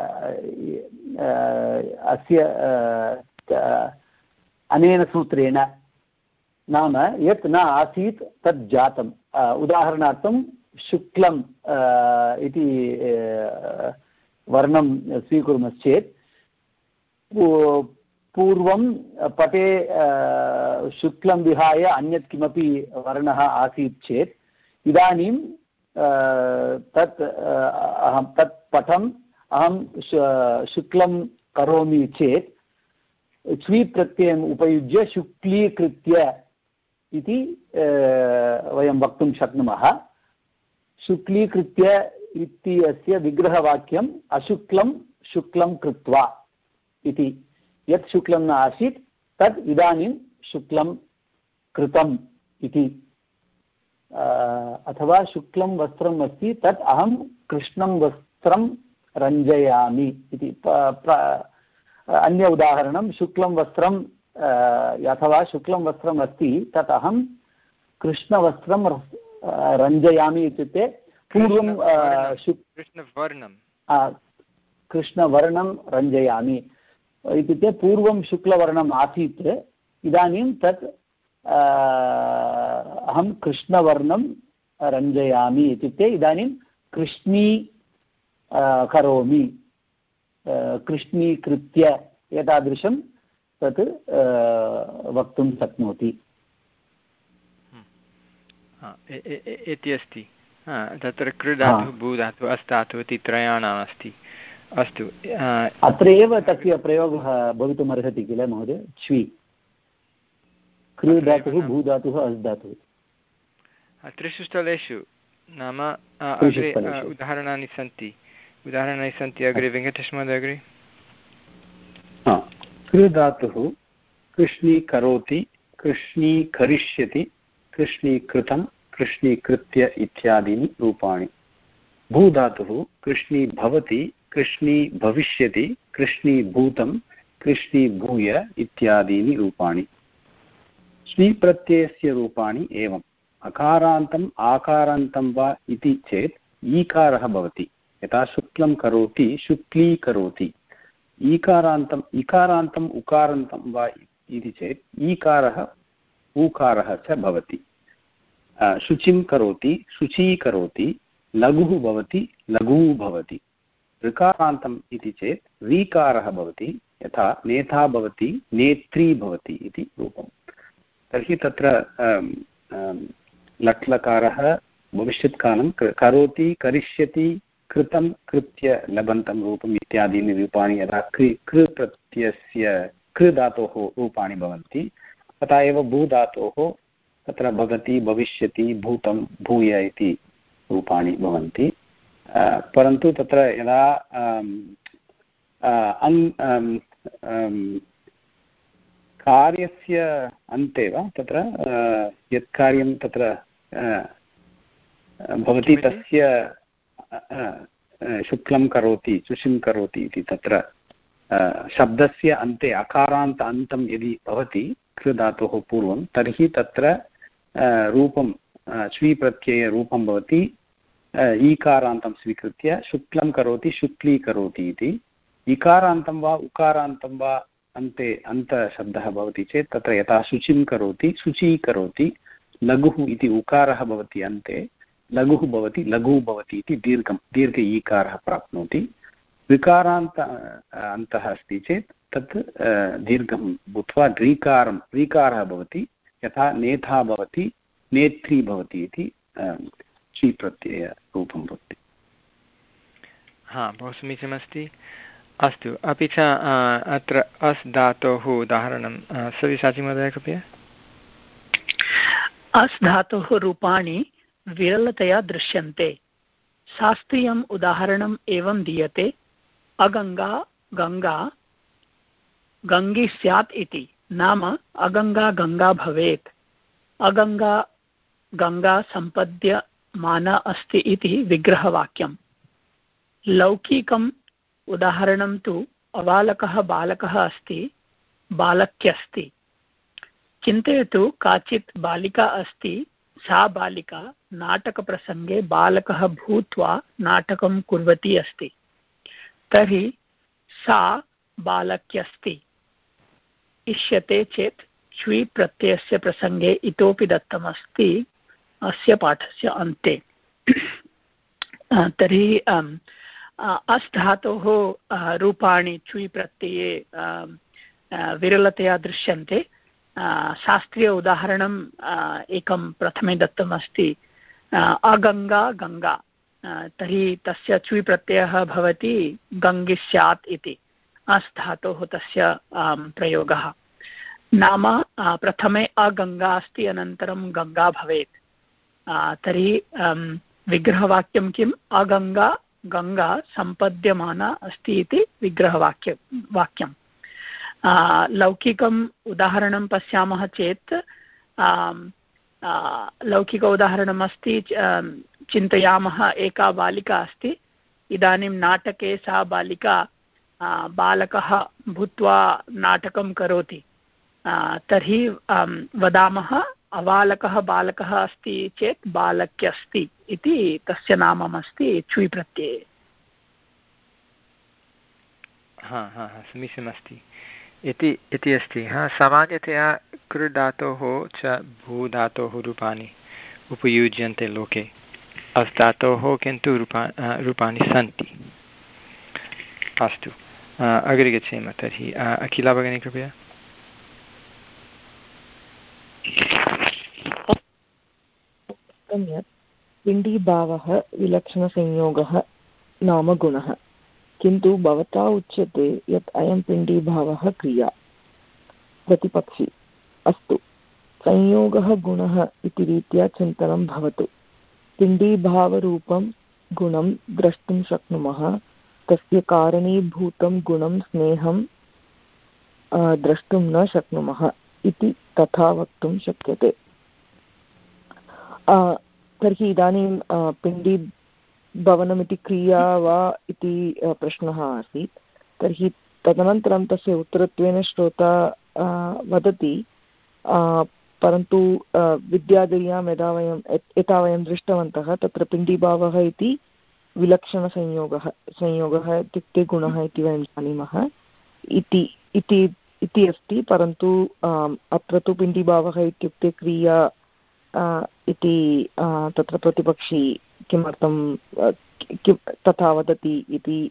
अस्य अनेन सूत्रेण नाम यत् न आसीत् तत् जातम्। उदाहरणार्थं शुक्लं इति वर्णं स्वीकुर्मश्चेत् पूर्वं पटे शुक्लं विहाय अन्यत् किमपि वर्णः आसीत् चेत् इदानीं तत् अहं तत् पटम् अहं शुक्लं करोमि चेत् च्वी प्रत्ययम् उपयुज्य शुक्लीकृत्य इति वयं वक्तुं शक्नुमः। शुक्लीकृत्य इति अस्य विग्रहवाक्यम् अशुक्लं शुक्लं कृत्वा इति। यत् शुक्लं न आसीत् तत् इदानीं शुक्लं कृतम् इति। अथवा शुक्लं वस्त्रम् अस्ति तत् अहं कृष्णं वस्त्रं रञ्जयामि इति। अन्य उदाहरणं शुक्लं वस्त्रं अथवा शुक्लं वस्त्रम् अस्ति तत् अहं कृष्णवस्त्रं रञ्जयामि इत्युक्ते पूर्वं कृष्णवर्णं कृष्णवर्णं रञ्जयामि इत्युक्ते पूर्वं शुक्लवर्णम् आसीत् इदानीं तत् अहं कृष्णवर्णं रञ्जयामि इत्युक्ते इदानीं कृष्णी करोमि कृष्णीकृत्य एतादृशं तत् वक्तुं शक्नोति इति अस्ति। तत्र कृधातुः भूधातुः अस्धातुः इति त्रयाणाम् अस्ति। अस्तु अत्र एव तस्य प्रयोगः भवितुमर्हति किल महोदय च्वी कृधातुः भूधातुः अस्धातुः त्रिषु स्थलेषु नाम अग्रे उदाहरणानि सन्ति उदाहरणानि सन्ति अग्रे वेङ्कटेशमहोदय अग्रे कृधातुः कृष्णीकरोति कृष्णीकरिष्यति कृष्णीकृतं कृष्णीकृत्य इत्यादीनि रूपाणि। भूधातुः कृष्णीभवति कृष्णीभविष्यति कृष्णीभूतं कृष्णीभूय इत्यादीनि रूपाणि। स्वीप्रत्ययस्य रूपाणि एवम् अकारान्तम् आकारान्तं वा इति चेत् ईकारः भवति। यथा शुक्लं करोति शुक्लीकरोति। ईकारान्तम् इकारान्तम् उकारान्तं वा इति चेत् ईकारः ऊकारः च भवति। शुचिं करोति शुचीकरोति लघुः भवति लघुः भवति। ऋकारान्तम् इति चेत् रीकारः भवति। यथा नेता भवति नेत्री भवति इति रूपम्। तर्हि तत्र लट्लकारः भविष्यत्कालं करोति करिष्यति कृतं कृत्य लबन्तं रूपम् इत्यादीनि रूपाणि यदा कृ कृ प्रत्ययस्य कृ धातोः रूपाणि भवन्ति तथा एव भूधातोः तत्र भवति भविष्यति भूतं भूय इति रूपाणि भवन्ति। परन्तु तत्र यदा कार्यस्य अन्ते वा तत्र यत् कार्यं तत्र भवति तस्य शुक्लं करोति शुचिं करोति इति तत्र शब्दस्य अन्ते अकारान्त अन्तं यदि भवति कृधातोः पूर्वं तर्हि तत्र रूपं स्वीप्रत्ययरूपं भवति ईकारान्तं स्वीकृत्य शुक्लं करोति शुक्लीकरोति इति। इकारान्तं वा उकारान्तं वा अन्ते अन्तशब्दः भवति चेत् तत्र यथा शुचिं करोति शुचीकरोति, लघुः इति उकारः भवति अन्ते, लघुः भवति लघुः भवति इति दीर्घं दीर्घ ईकारः प्राप्नोति। विकारान्त अन्तः अस्ति चेत् तत् दीर्घं भूत्वा ऋकारं ऋकारः भवति, यथा नेथा भवति नेत्री भवति इति ची प्रत्ययरूपं भवति। हा, बहु समीचीनमस्ति। अस्तु, अपि च अत्र अस् धातोः उदाहरणं सव्यसाची महोदय कृपया। अस् धातोः रूपाणि विरलतया दृश्यन्ते। शास्त्रीयम् उदाहरणम् एवं दीयते, अगङ्गा गङ्गा गङ्गी स्यात् इति, नाम अगङ्गा गङ्गा भवेत्, अगङ्गा गङ्गा सम्पद्यमाना अस्ति इति विग्रहवाक्यम्। लौकिकम् उदाहरणं तु अबालकः बालकः अस्ति, बालक्यस्ति। चिन्तयतु, काचित् बालिका अस्ति, सा बालिका नाटकप्रसङ्गे बालकः भूत्वा नाटकं कुर्वती अस्ति, तर्हि सा बालक्यस्ति इष्यते चेत् च्वी प्रत्ययस्य प्रसङ्गे इतोपि दत्तमस्ति अस्य पाठस्य अन्ते। तर्हि अस् धातोः रूपाणि च्वी प्रत्यये विरलतया दृश्यन्ते। शास्त्रीय उदाहरणं एकं प्रथमे दत्तमस्ति, अगङ्गा गङ्गा, तर्हि तस्य च्वी प्रत्ययः भवति गङ्गि स्यात् इति, अस् धातोः तस्य प्रयोगः। नाम प्रथमे अगङ्गा अस्ति, अनन्तरं गङ्गा भवेत्, तर्हि विग्रहवाक्यं किम्, अगङ्गा गङ्गा सम्पद्यमाना अस्ति इति विग्रहवाक्य वाक्यं। लौकिकम् उदाहरणं पश्यामः चेत् लौकिक उदाहरणमस्ति, चिन्तयामः एका बालिका अस्ति, इदानीं नाटके सा बालिका बालकः भूत्वा नाटकं करोति, तर्हि वदामः अबालकः बालकः अस्ति चेत् बालक्यस्ति इति तस्य नाममस्ति च्वी प्रत्यये। हा हा हा समीचीनमस्ति इति इति अस्ति। हा, सामान्यतया कृ धातोः च भू धातोः रूपाणि उपयुज्यन्ते लोके, अस् धातोः किन्तु रूपा रूपाणि सन्ति। अस्तु, अग्रे गच्छेम तर्हि। अखिला भगिनी कृपया। पिण्डीभावः विलक्षणसंयोगः नाम गुणः, किन्तु भवता उच्यते यत् अयं पिण्डीभावः क्रिया। प्रतिपक्षी, अस्तु, संयोगः गुणः इति रीत्या चिन्तनं भवतु। पिण्डीभावरूपं गुणं द्रष्टुं शक्नुमः, तस्य कारणीभूतं गुणं स्नेहं द्रष्टुं न शक्नुमः इति तथा वक्तुं शक्यते। तर्हि इदानीं पिण्डीभवनमिति क्रिया वा इति प्रश्नः आसीत्। तर्हि तदनन्तरं तस्य उत्तरत्वेन श्रोता वदति, परन्तु विद्यादर्यां यदा वयं यथा वयं दृष्टवन्तः तत्र पिण्डीभावः इति विलक्षणसंयोगः संयोगः इत्युक्ते गुणः इति वयं जानीमः इति इति अस्ति, परन्तु अत्र तु पिण्डीभावः इत्युक्ते क्रिया इति तत्र प्रतिपक्षी किमर्थं किं तथा वदति इति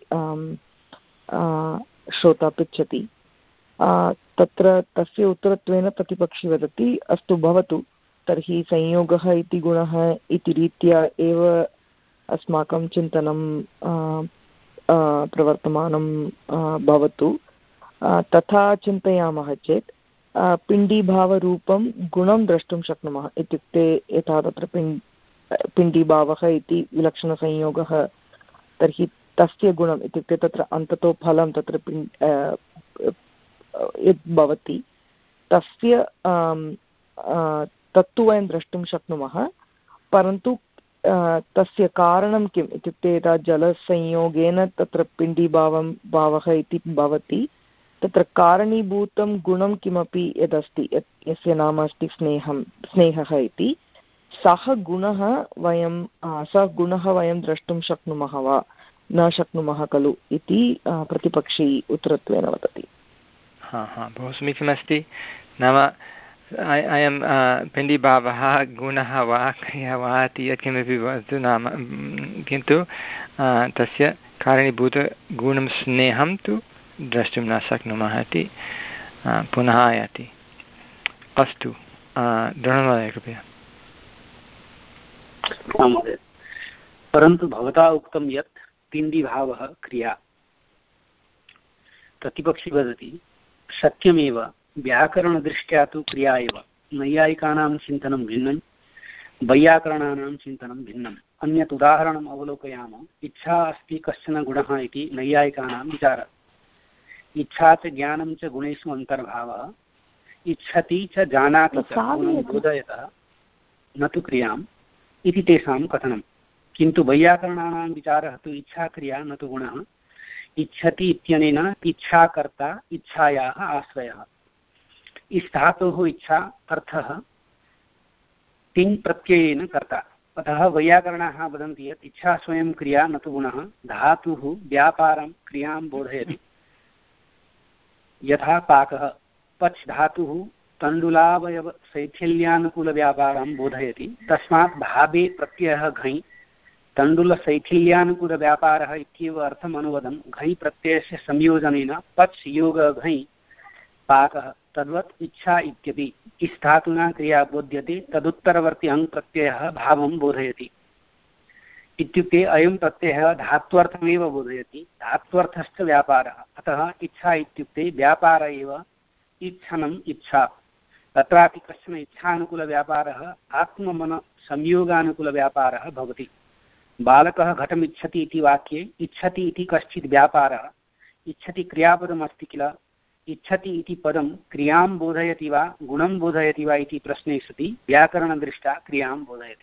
श्रोता पृच्छति। तत्र तस्य उत्तरत्वेन प्रतिपक्षी वदति, अस्तु भवतु, तर्हि संयोगः इति गुणः इति रीत्या एव अस्माकं चिन्तनं प्रवर्तमानं भवतु। तथा चिन्तयामः चेत् पिण्डीभावरूपं गुणं द्रष्टुं शक्नुमः, इत्युक्ते यथा तत्र पिण् पिण्डीभावः इति विलक्षणसंयोगः, तर्हि तस्य गुणम् इत्युक्ते तत्र अन्ततो फलं तत्र पिण् यद् भवति तस्य तत्तु वयं द्रष्टुं शक्नुमः, परन्तु तस्य कारणं किम् इत्युक्ते यदा जलसंयोगेन तत्र पिण्डीभावं भावः इति भवति, तत्र कारणीभूतं गुणं किमपि यदस्ति यत् यस्य नाम अस्ति स्नेहं स्नेहः इति, सः गुणः वयं सः गुणः वयं द्रष्टुं शक्नुमः वा न शक्नुमः खलु इति प्रतिपक्षी उत्तरत्वेन वदति। हा हा बहु समीचीनमस्ति। नाम अयं पिण्डीभावः गुणः वा क्रिया वा इति यत्किमपि भवतु नाम किन्तु तस्य कारणीभूतगुणं स्नेहं तु द्रष्टुं न शक्नुमः इति पुनः आयाति। अस्तु दृढमहोदय कृपया। महोदय, परन्तु भवता उक्तं यत् पिण्डीभावः क्रिया। प्रतिपक्षी वदति सत्यमेव, व्याकरणदृष्ट्या तु क्रिया एव। नैयायिकानां चिन्तनं भिन्नं, वैयाकरणानां चिन्तनं भिन्नम्। अन्यत् उदाहरणम् अवलोकयामः। इच्छा अस्ति कश्चन गुणः इति नैयायिकानां विचारः। इच्छा च ज्ञानं च गुणेषु अन्तर्भावः। इच्छति च जानाति च गुणं बोधयतः न तु क्रियाम् इति तेषां कथनं। किन्तु वैयाकरणानां विचारः तु इच्छा क्रिया न तु गुणः। इच्छति इत्यनेन इच्छाकर्ता इच्छायाः आश्रयः। इस् धातोः इच्छा अर्थः तिङ् प्रत्ययेन कर्ता। अतः वैयाकरणाः वदन्ति यत् इच्छा स्वयं क्रिया न तु गुणः। धातुः व्यापारं क्रियां बोधयति। यथा पाकः पच् धातुः तण्डुलावयव शैथिल्यानुकूलव्यापारं बोधयति। तस्मात् भावे प्रत्ययः घञ् तण्डुलशैथिल्यानुकूलव्यापारः इत्येव अर्थम् अनुवदन् घञ् प्रत्ययस्य संयोजनेन पच् योग घञ् पाकः तद्वत् इच्छा इत्यपि इस् धातुना क्रिया बोध्यते। तदुत्तरवर्ती अङ् प्रत्ययः भावं बोधयति। इत्युक्ते अयं प्रत्ययः धात्वर्थमेव बोधयति। धात्वर्थश्च व्यापारः। अतः इच्छा इत्युक्ते व्यापार एव। इच्छनम् इच्छा। तत्रापि कश्चन इच्छानुकूलव्यापारः आत्ममन संयोगानुकूलव्यापारः भवति। बालकः घटमिच्छति इति वाक्ये इच्छति इति कश्चित् व्यापारः। इच्छति क्रियापदमस्ति किल। इच्छति इति पदं क्रियां बोधयति वा गुणं बोधयति वा इति प्रश्ने सति व्याकरणदृष्ट्या क्रियां बोधयति।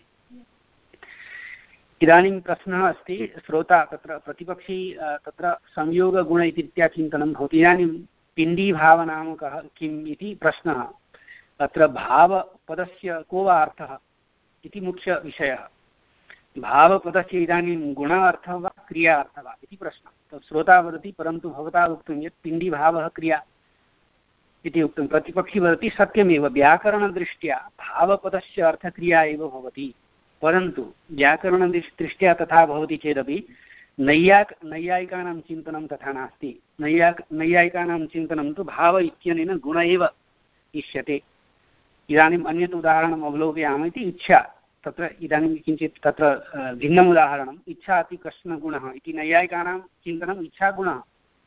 इदानीं प्रश्नः अस्ति, श्रोता तत्र प्रतिपक्षी तत्र संयोगगुण इत्या चिन्तनं भवति। इदानीं पिण्डीभावनामकः किम् इति प्रश्नः। अत्र भावपदस्य को वा अर्थः इति मुख्यविषयः। भावपदस्य इदानीं गुण अर्थः वा क्रिया अर्थः वा इति प्रश्नः। श्रोता वदति परन्तु भवता उक्तं यत् पिण्डीभावः क्रिया इति उक्तं। प्रतिपक्षी वदति सत्यमेव, व्याकरणदृष्ट्या भावपदस्य अर्थक्रिया एव भवति। परन्तु व्याकरणदृष्ट्या तथा भवति चेदपि नैयाक नैयायिकानां चिन्तनं तथा नास्ति। नैयाक नैयायिकानां चिन्तनं तु भाव इत्यनेन गुण एव इष्यते। इदानीम् अन्यत् उदाहरणम् अवलोकयामः इति इच्छा। तत्र इदानीं किञ्चित् तत्र भिन्नम् उदाहरणम्। इच्छा इति कश्चन गुणः इति नैयायिकानां चिन्तनम् इच्छा गुणः।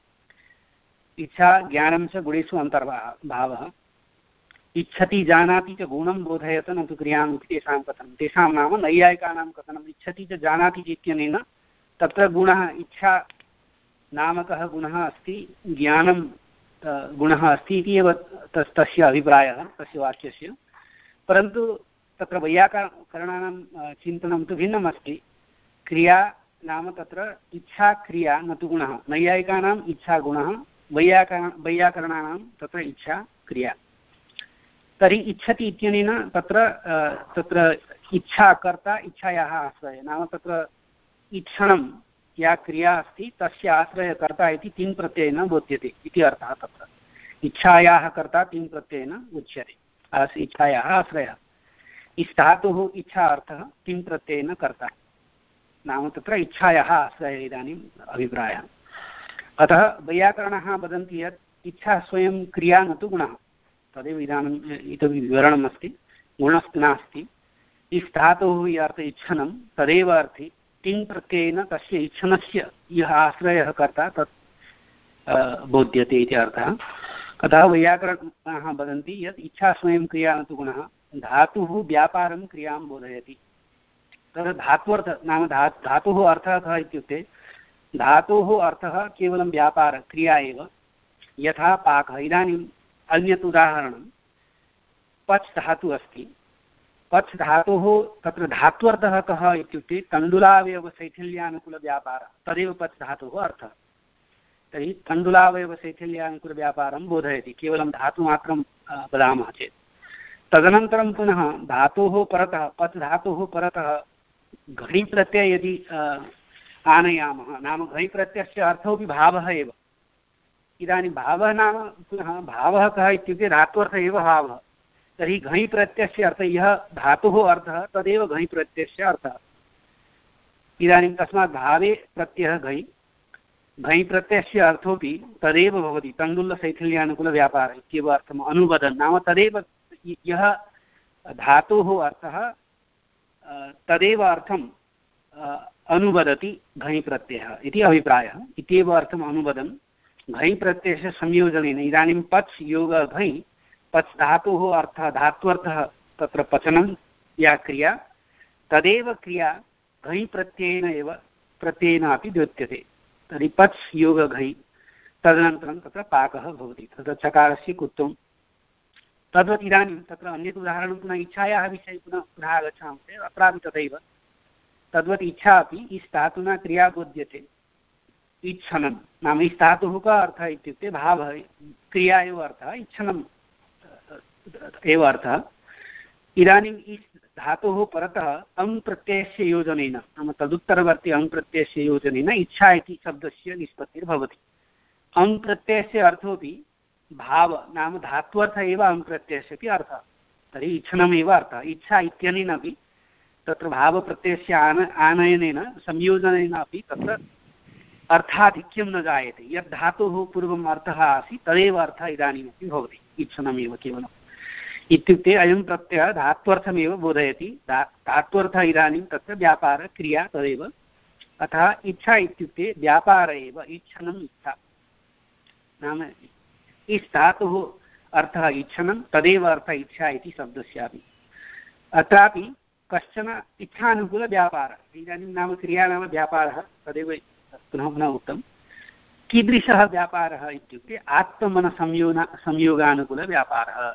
इच्छा ज्ञानं च गुणेषु अन्तर्भावः भावः। इच्छति जानाति च गुणं बोधयत न तु क्रियाम् इति तेषां कथनं। तेषां नाम नैयायिकानां कथनम्। इच्छति च जानाति इत्यनेन तत्र गुणः इच्छा नामकः गुणः अस्ति, ज्ञानं गुणः अस्ति इति एव तस्य अभिप्रायः तस्य वाक्यस्य। परन्तु तत्र वैयाकरणानां चिन्तनं तु भिन्नम् अस्ति। क्रिया नाम तत्र इच्छा क्रिया न तु गुणः। नैयायिकानाम् इच्छा गुणः, वैयाकरण वैयाकरणानां तत्र इच्छा क्रिया। तर्हि इच्छति इत्यनेन तत्र तत्र इच्छा कर्ता इच्छायाः आश्रयः। नाम तत्र इच्छणं या क्रिया अस्ति तस्य आश्रयकर्ता इति तिङ् प्रत्ययेन बोध्यते इति अर्थः। तत्र इच्छायाः कर्ता तिङ् प्रत्ययेन उच्यते। इच्छायाः आश्रयः। इस् धातुः इच्छा अर्थः तिङ् प्रत्ययेन कर्ता। नाम तत्र इच्छायाः आश्रयः इदानीम् अभिप्रायः। अतः वैयाकरणाः वदन्ति यत् इच्छा स्वयं क्रिया न तु गुणः। तदेव इदानीम् इतोपि विवरणम् अस्ति। गुणस्तु नास्ति। इस् धातुः यः अर्थ इच्छनं तदेव अर्थे तिङ् प्रत्ययेन तस्य इच्छनस्य यः आश्रयः कर्ता तत् बोध्यते इति अर्थः। अतः वैयाकरणाः वदन्ति यत् इच्छा स्वयं क्रिया न तु गुणः। धातुः व्यापारं क्रियां बोधयति। तद् धात्वर्थ नाम धा धातुः अर्थः कः इत्युक्ते धातोः अर्थः केवलं व्यापार क्रिया एव। यथा पाकः। इदानीम् अन्यत् उदाहरणं पच् धातुः अस्ति। पच् धातोः तत्र धात्वर्थः कः इत्युक्ते तण्डुलावयवशैथिल्यानुकूलव्यापारः। तदेव पच् धातोः अर्थः। तर्हि तण्डुलावयवशैथिल्यानुकूलव्यापारं बोधयति केवलं धातुमात्रं वदामः चेत्। तदनन्तरं पुनः धातोः परतः पच् धातोः परतः घञ् प्रत्यय यदि आनयामः नाम घञ् प्रत्ययस्य अर्थोऽपि भावः एव। इदानीं भावः नाम पुनः भावः कः इत्युक्ते धात्वर्थः एव भावः। तर्हि घञ् प्रत्ययस्य अर्थः यः धातुः अर्थः तदेव घञ् प्रत्ययस्य अर्थः। इदानीं तस्मात् भावे प्रत्ययः घञ् घञ् प्रत्ययस्य अर्थोऽपि तदेव भवति। तण्डुलशैथिल्यानुकूलव्यापारः इत्येव अर्थम् अनुवदन् नाम तदेव यः धातोः अर्थः तदेव अर्थम् अनुवदति घञ् प्रत्ययः इति अभिप्रायः। इत्येव अर्थम् अनुवदन् घञ् प्रत्ययस्य संयोजनेन इदानीं पच् योग घञ् पच् धातुः अर्थः धात्वर्थः तत्र पचनं या क्रिया तदेव क्रिया घञ् प्रत्ययेन एव प्रत्ययेन अपि द्योत्यते। तर्हि पच् योग घञ् तदनन्तरं तत्र पाकः भवति तत्र चकारस्य कुत्वं तद्वत्। इदानीं तत्र अन्यत् उदाहरणं पुनः इच्छायाः विषये पुनः पुनः आगच्छामः चेत् अत्रापि तथैव तद्वत् इच्छा अपि इस् धातुना क्रिया बोध्यते। इच्छनं नाम इस् धातुः कः अर्थः इत्युक्ते भावः क्रिया एव अर्थः इच्छनम् एव अर्थः। इदानीम् इस् धातोः परतः अङ् प्रत्ययस्य योजनेन नाम तदुत्तरवर्ति अङ् प्रत्ययस्य योजनेन इच्छा इति शब्दस्य निष्पत्तिर्भवति। अङ् प्रत्ययस्य अर्थोऽपि भाव नाम धात्वर्थ एव अङ् प्रत्ययस्य अपि अर्थः। तर्हि इच्छनमेव अर्थः। इच्छा इत्यनेन अपि तत्र भावप्रत्ययस्य आन आनयनेन संयोजनेन अपि तत्र अर्थाधिक्यं न जायते। यद् धातोः पूर्वम् अर्थः आसीत् तदेव अर्थः इदानीमपि भवति इच्छनमेव केवलम्। इत्युक्ते अयं प्रत्ययः धात्वर्थमेव बोधयति। धा धात्वर्थः इदानीं तत्र व्यापारः क्रिया तदेव। अतः इच्छा इत्युक्ते व्यापार एव इच्छनम् इच्छा नाम इस् धातुः अर्थः इच्छनं तदेव अर्थः इच्छा इति शब्दस्यापि। अत्रापि कश्चन इच्छानुकूलव्यापारः इदानीं नाम क्रिया नाम व्यापारः तदेव पुनः पुनः उक्तं। कीदृशः व्यापारः इत्युक्ते आत्मनसंयोग संयोगानुकूलव्यापारः।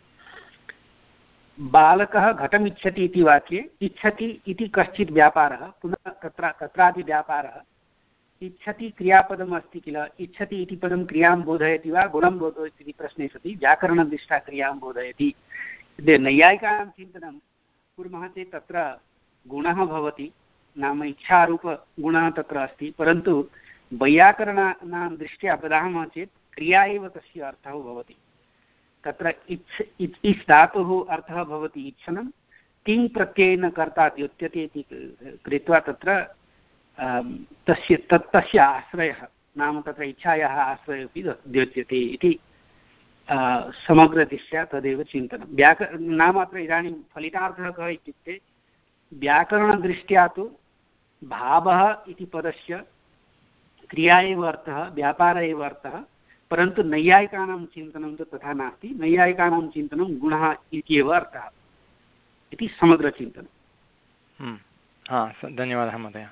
बालकः घटमिच्छति इति वाक्ये इच्छति इति कश्चित् व्यापारः पुनः तत्र तत्रापि व्यापारः। इच्छति क्रियापदम् अस्ति किल इच्छति इति पदं क्रियां बोधयति वा गुणं बोधयति इति प्रश्ने सति व्याकरणदृष्ट्या क्रियां बोधयति। नैयायिकानां चिन्तनं कुर्मः चेत् तत्र गुणः भवति नाम इच्छारूपगुणः तत्र अस्ति। परन्तु वैयाकरणानां दृष्ट्या वदामः चेत् क्रिया एव तस्य अर्थः भवति। तत्र इच्छ इस् धातुः अर्थः भवति इच्छनं तिङ् प्रत्ययेन कर्ता द्योत्यते इति कृत्वा तत्र तस्य तत् तस्य आश्रयः नाम तत्र इच्छायाः आश्रयः अपि द्योत्यते इति समग्रदृष्ट्या तदेव चिन्तनं। व्याक नाम अत्र इदानीं फलितार्थः कः इत्युक्ते व्याकरणदृष्ट्या तु भावः इति पदस्य क्रिया एव अर्थः व्यापार एव अर्थः। परन्तु नैयायिकानां चिन्तनं तु तथा नास्ति। नैयायिकानां चिन्तनं गुणः इत्येव अर्थः इति समग्रचिन्तनं। हा धन्यवादः महोदय।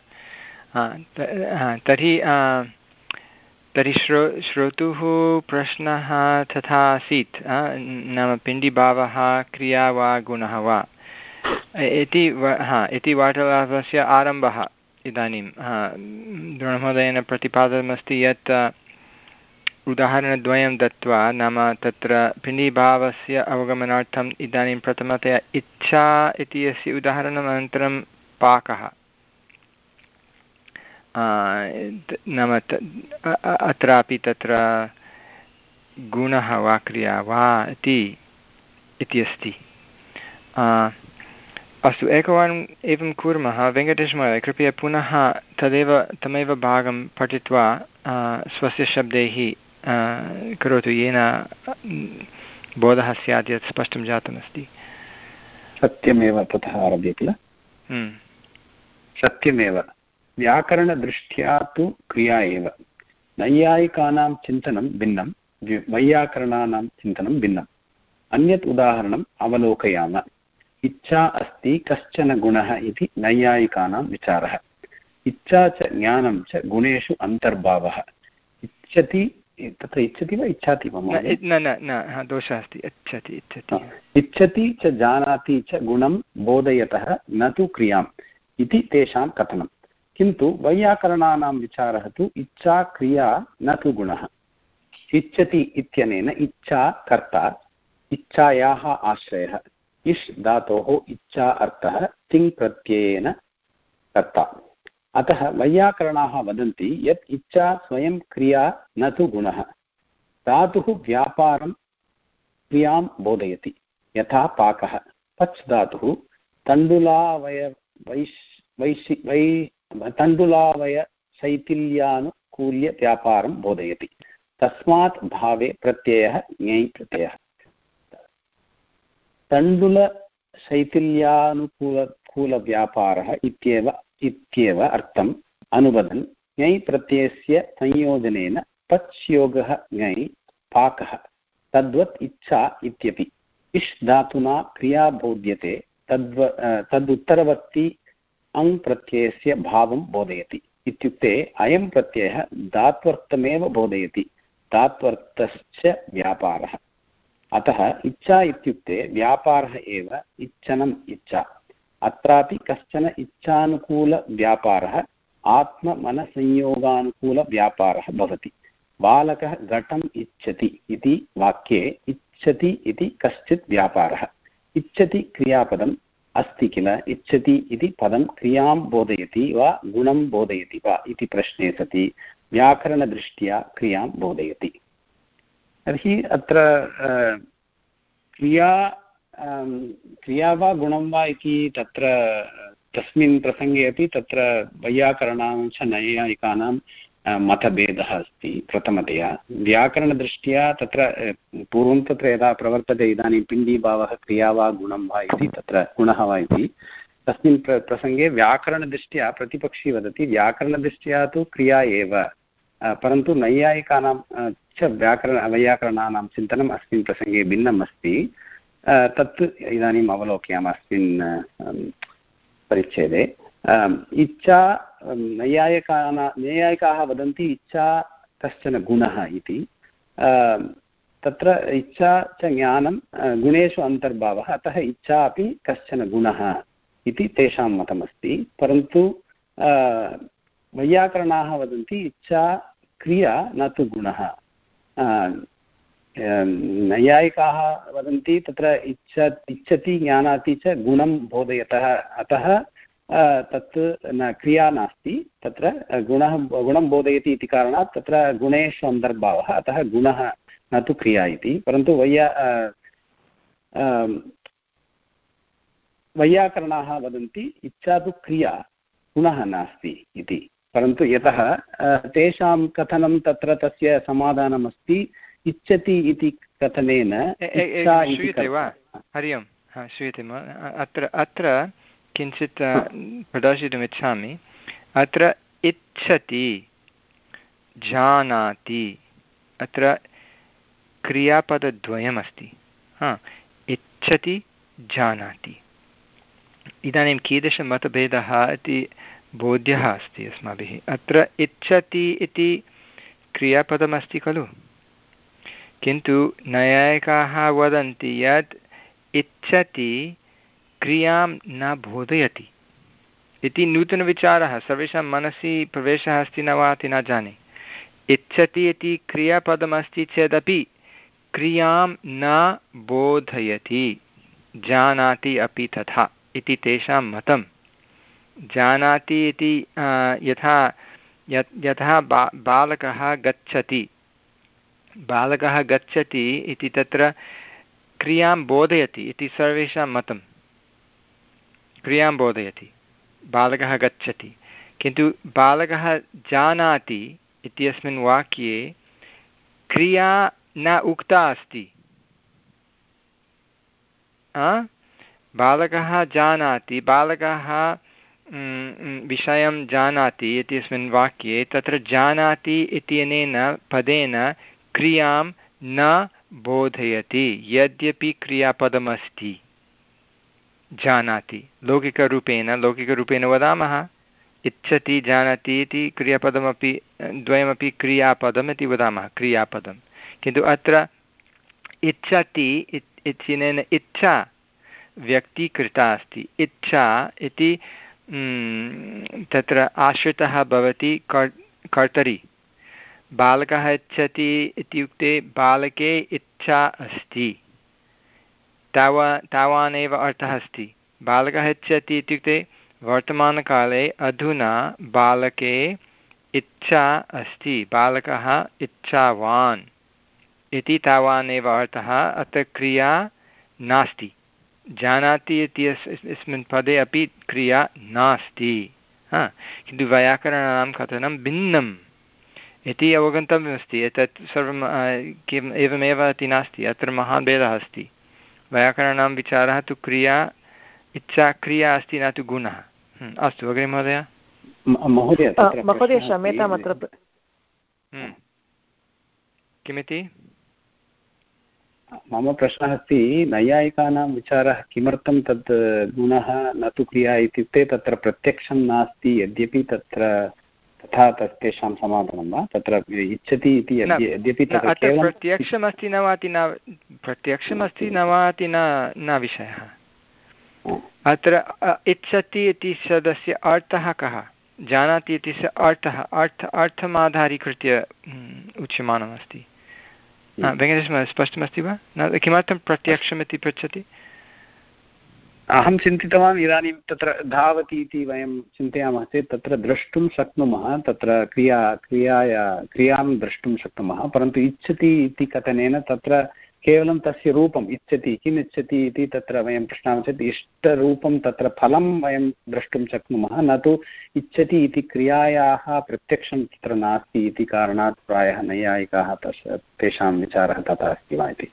तर्हि तर्हि श्रो श्रोतुः प्रश्नः तथा आसीत् नाम पिण्डिभावः क्रिया वा गुणः वा इति हा इति वार्तालापस्य आरम्भः इदानीं द्रोणमहोदयेन प्रतिपादितमस्ति यत् उदाहरणद्वयं दत्त्वा नाम तत्र पिण्डिभावस्य अवगमनार्थम् इदानीं प्रथमतया इच्छा इति अस्य उदाहरणम् अनन्तरं पाकः नाम अत्रापि तत्र गुणः वा क्रिया वा इति इति अस्ति। अस्तु एकवारम् एवं कुर्मः। वेङ्कटेशमहोदय कृपया पुनः तदेव तमेव भागं पठित्वा स्वस्य शब्दैः करोतु येन बोधः स्यात् यत् स्पष्टं जातमस्ति। सत्यमेव ततः आरभ्य किल सत्यमेव व्याकरणदृष्ट्या तु क्रिया एव। नैयायिकानां चिन्तनं भिन्नं वैयाकरणानां चिन्तनं भिन्नम्। अन्यत् उदाहरणम् अवलोकयाम। इच्छा अस्ति कश्चन गुणः इति नैयायिकानां विचारः। इच्छा च ज्ञानं च गुणेषु अन्तर्भावः। इच्छति तत्र इच्छति वा इच्छाति वा न न न दोषः अस्ति इच्छति इच्छति इच्छति च जानाति च गुणं बोधयतः न तु क्रियाम् इति तेषां कथनं। किन्तु वैयाकरणानां विचारः तु इच्छा क्रिया न तु गुणः। इच्छति इत्यनेन इच्छा कर्ता इच्छायाः आश्रयः। इष् धातोः इच्छा अर्थः तिङ् प्रत्ययेन कर्ता। अतः वैयाकरणाः वदन्ति यत् इच्छा स्वयं क्रिया न तु गुणः। धातुः व्यापारं क्रियां बोधयति, यथा पाकः। पच् धातुः तण्डुलावय वैश् वैशि वै तण्डुलावयशैथिल्यानुकूल्य व्यापारं बोधयति। तस्मात् भावे प्रत्ययः ङै प्रत्ययः। तण्डुलशैथिल्यानुकूलकूलव्यापारः इत्येव इत्येव अर्थम् अनुवदन् ङै प्रत्ययस्य संयोजनेन पच् योगः ङै पाकः तद्वत् इच्छा इत्यपि। इष् धातुना क्रिया बोध्यते, तद्व तदुत्तरवर्ती अङ् प्रत्ययस्य भावं बोधयति। इत्युक्ते अयं प्रत्ययः धात्वर्थमेव बोधयति, धात्वर्थश्च व्यापारः। अतः इच्छा इत्युक्ते व्यापारः एव इच्छनम् इच्छा। अत्रापि कश्चन इच्छानुकूलव्यापारः आत्ममनसंयोगानुकूलव्यापारः भवति। बालकः घटम् इच्छति इति वाक्ये इच्छति इति कश्चित् व्यापारः। इच्छति क्रियापदम् अस्ति किल, इच्छति इति पदं क्रियां बोधयति वा गुणं बोधयति वा इति प्रश्ने सति व्याकरणदृष्ट्या क्रियां बोधयति। तर्हि अत्र क्रिया क्रिया वा गुणं वा इति तत्र तस्मिन् प्रसङ्गे अपि तत्र वैयाकरणानां च नैयायिकानां मतभेदः अस्ति। प्रथमतया व्याकरणदृष्ट्या तत्र पूर्वं तत्र यदा प्रवर्तते इदानीं पिण्डीभावः क्रिया वा गुणं वा इति तत्र गुणः वा इति तस्मिन् प्र प्रसङ्गे व्याकरणदृष्ट्या प्रतिपक्षी वदति व्याकरणदृष्ट्या तु क्रिया एव, परन्तु नैयायिकानां च व्याकरण वैयाकरणानां चिन्तनम् अस्मिन् प्रसङ्गे भिन्नम् अस्ति। तत् इदानीम् अवलोकयामः अस्मिन् परिच्छेदे। इच्छा नैयायिकानां नैयायिकाः वदन्ति इच्छा कश्चन गुणः इति। तत्र इच्छा च ज्ञानं गुणेषु अन्तर्भावः, अतः इच्छा अपि कश्चन गुणः इति तेषां मतमस्ति। परन्तु वैयाकरणाः वदन्ति इच्छा क्रिया न तु गुणः। नैयायिकाः वदन्ति तत्र इच्छा इच्छति ज्ञानाति च गुणं बोधयतः, अतः तत् न क्रिया नास्ति, तत्र गुणः गुणं बोधयति इति कारणात् तत्र गुणेषु अन्तर्भावः, अतः गुणः न तु क्रिया इति। परन्तु वैया वैयाकरणाः वदन्ति इच्छा तु क्रिया, गुणः नास्ति इति। परन्तु यतः तेषां कथनं तत्र तस्य समाधानमस्ति इच्छति इति कथनेन श्रूयते वा? हरि ओम्, श्रूयते वा? अत्र अत्र किञ्चित् प्रदर्शितुमिच्छामि। अत्र इच्छति जानाति, अत्र क्रियापदद्वयमस्ति। हा, इच्छति जानाति। इदानीं कीदृशमतभेदः इति बोध्यः अस्ति अस्माभिः। अत्र इच्छति इति क्रियापदमस्ति खलु, किन्तु नैयायिकाः वदन्ति यत् इच्छति क्रियां न बोधयति इति नूतनविचारः सर्वेषां मनसि प्रवेशः अस्ति न वा इति न जाने। इच्छति इति क्रियापदमस्ति चेदपि क्रियां न बोधयति, जानाति अपि तथा इति तेषां मतं। जानाति इति यथा यथा बा बालकः गच्छति, बालकः गच्छति इति तत्र क्रियां बोधयति इति सर्वेषां मतं। क्रियां बोधयति, बालकः गच्छति, किन्तु बालकः जानाति इत्यस्मिन् वाक्ये क्रिया न उक्ता अस्ति। बालकः जानाति, बालकः विषयं जानाति इत्यस्मिन् वाक्ये तत्र जानाति इत्यनेन पदेन क्रियां न बोधयति, यद्यपि क्रियापदमस्ति जानाति। लौकिकरूपेण लौकिकरूपेण वदामः इच्छति जानाति इति क्रियापदमपि द्वयमपि क्रियापदम् इति वदामः, क्रियापदं। किन्तु अत्र इच्छति इत्यनेन इच्छा व्यक्तीकृता अस्ति। इच्छा इति तत्र आश्रितः भवति कर् कर्तरि। बालकः इच्छति इत्युक्ते बालके इच्छा अस्ति, तावा तावानेव अर्थः अस्ति। बालकः इच्छति इत्युक्ते वर्तमानकाले अधुना बालके इच्छा अस्ति, बालकः इच्छावान् इति तावानेव अर्थः। अत्र क्रिया नास्ति। जानाति इति अस्मिन् पदे अपि क्रिया नास्ति, हा, किन्तु वैयाकरणानां कथनं भिन्नम् इति अवगन्तव्यमस्ति। एतत् सर्वं किम् एवमेव इति नास्ति, अत्र महान् भेदः अस्ति। वैयाकरणानां विचारः तु क्रिया इच्छा क्रिया अस्ति, न तु गुणः। अस्तु, अग्रे महोदय। महोदय क्षम्यताम्, अत्र किमिति मम प्रश्नः अस्ति, नैयायिकानां विचारः किमर्थं तद् गुणः न तु क्रिया इत्युक्ते तत्र प्रत्यक्षं नास्ति, यद्यपि तत्र तथा तेषां समाधानं वा तत्र इच्छति इति यद्यपि प्रत्यक्षमस्ति न वा इति न प्रत्यक्षमस्ति न वा इति न न विषयः। अत्र इच्छति इति शब्दस्य अर्थः कः, जानाति इति अर्थः अर्थ अर्थमाधारीकृत्य उच्यमानमस्ति। वेङ्कटेशमहोदय स्पष्टमस्ति वा न? किमर्थं प्रत्यक्षमिति पृच्छति? अहं चिन्तितवान् इदानीं तत्र धावति इति वयं चिन्तयामः चेत् तत्र द्रष्टुं शक्नुमः, तत्र क्रिया क्रियाया क्रियां द्रष्टुं शक्नुमः, परन्तु इच्छति इति कथनेन तत्र केवलं तस्य रूपम् इच्छति, किम् इच्छति इति तत्र वयं पृच्छामः चेत् इष्टरूपं तत्र फलं वयं द्रष्टुं शक्नुमः, न तु इच्छति इति क्रियायाः प्रत्यक्षं तत्र नास्ति इति कारणात् प्रायः नैयायिकाः तस्य तेषां विचारः तथा अस्ति वा इति।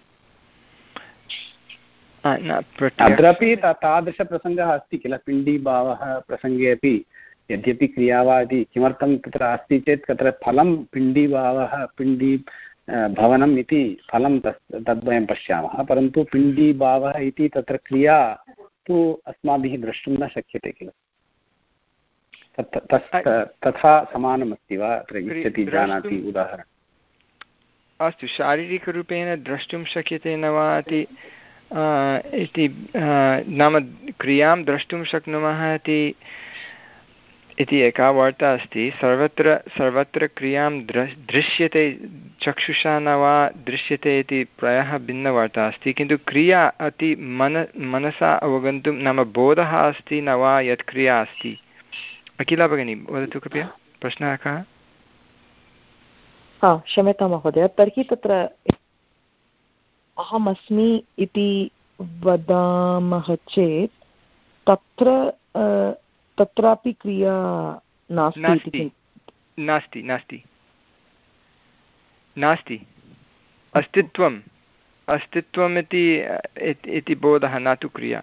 अत्रापि तादृशप्रसङ्गः अस्ति किल, पिण्डीभावः प्रसङ्गे अपि यद्यपि क्रिया वा इति किमर्थं तत्र अस्ति चेत् तत्र फलं पिण्डीभावः पिण्डी भवनम् इति फलं तस् तद्वयं पश्यामः, परन्तु पिण्डीभावः इति तत्र क्रिया तु अस्माभिः द्रष्टुं न शक्यते किल। तत् तथा समानमस्ति वा अत्र इच्छति जानाति उदाहरणम्? अस्तु, शारीरिकरूपेण द्रष्टुं शक्यते न वा इति इति नाम क्रियां द्रष्टुं शक्नुमः इति इति एका वार्ता अस्ति। सर्वत्र सर्वत्र क्रियां दृ दृश्यते चक्षुषा न वा दृश्यते इति प्रायः भिन्नवार्ता अस्ति, किन्तु क्रिया अति मन मनसा अवगन्तुं नाम बोधः अस्ति न वा यत् क्रिया अस्ति। अखिला भगिनी वदतु कृपया, प्रश्नः कः? हा, क्षम्यतां महोदय, तर्हि तत्र अहमस्मि इति वदामः चेत् तत्र तत्रापि क्रिया नास्ति नास्ति नास्ति नास्ति अस्तित्वम् अस्तित्वम् इति बोधः, न तु क्रिया।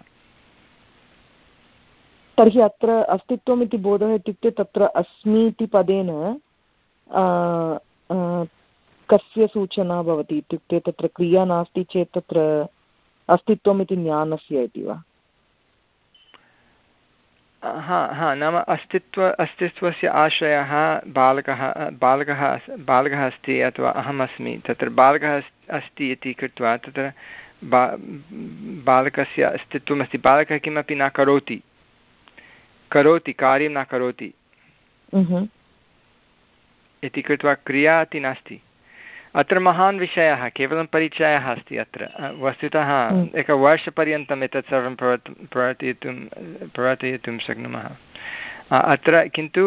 तर्हि अत्र अस्तित्वम् इति बोधः इत्युक्ते तत्र अस्मि इति पदेन कस्य सूचना भवति इत्युक्ते तत्र क्रिया नास्ति चेत् तत्र अस्तित्वम् इति ज्ञानस्य इति वा? हा हा नाम अस्तित्व अस्तित्वस्य आश्रयः बालकः बालकः बालकः अस्ति अथवा अहमस्मि, तत्र बालकः अस्ति इति कृत्वा तत्र बा बालकस्य अस्तित्वमस्ति। बालकः किमपि न करोति करोति कार्यं न करोति इति कृत्वा क्रिया इति नास्ति। अत्र महान् विषयः, केवलं परिचयः अस्ति। अत्र वस्तुतः एकवर्षपर्यन्तम् एतत् सर्वं प्रवर्त प्रवर्तयितुं प्रवर्तयितुं शक्नुमः। अत्र किन्तु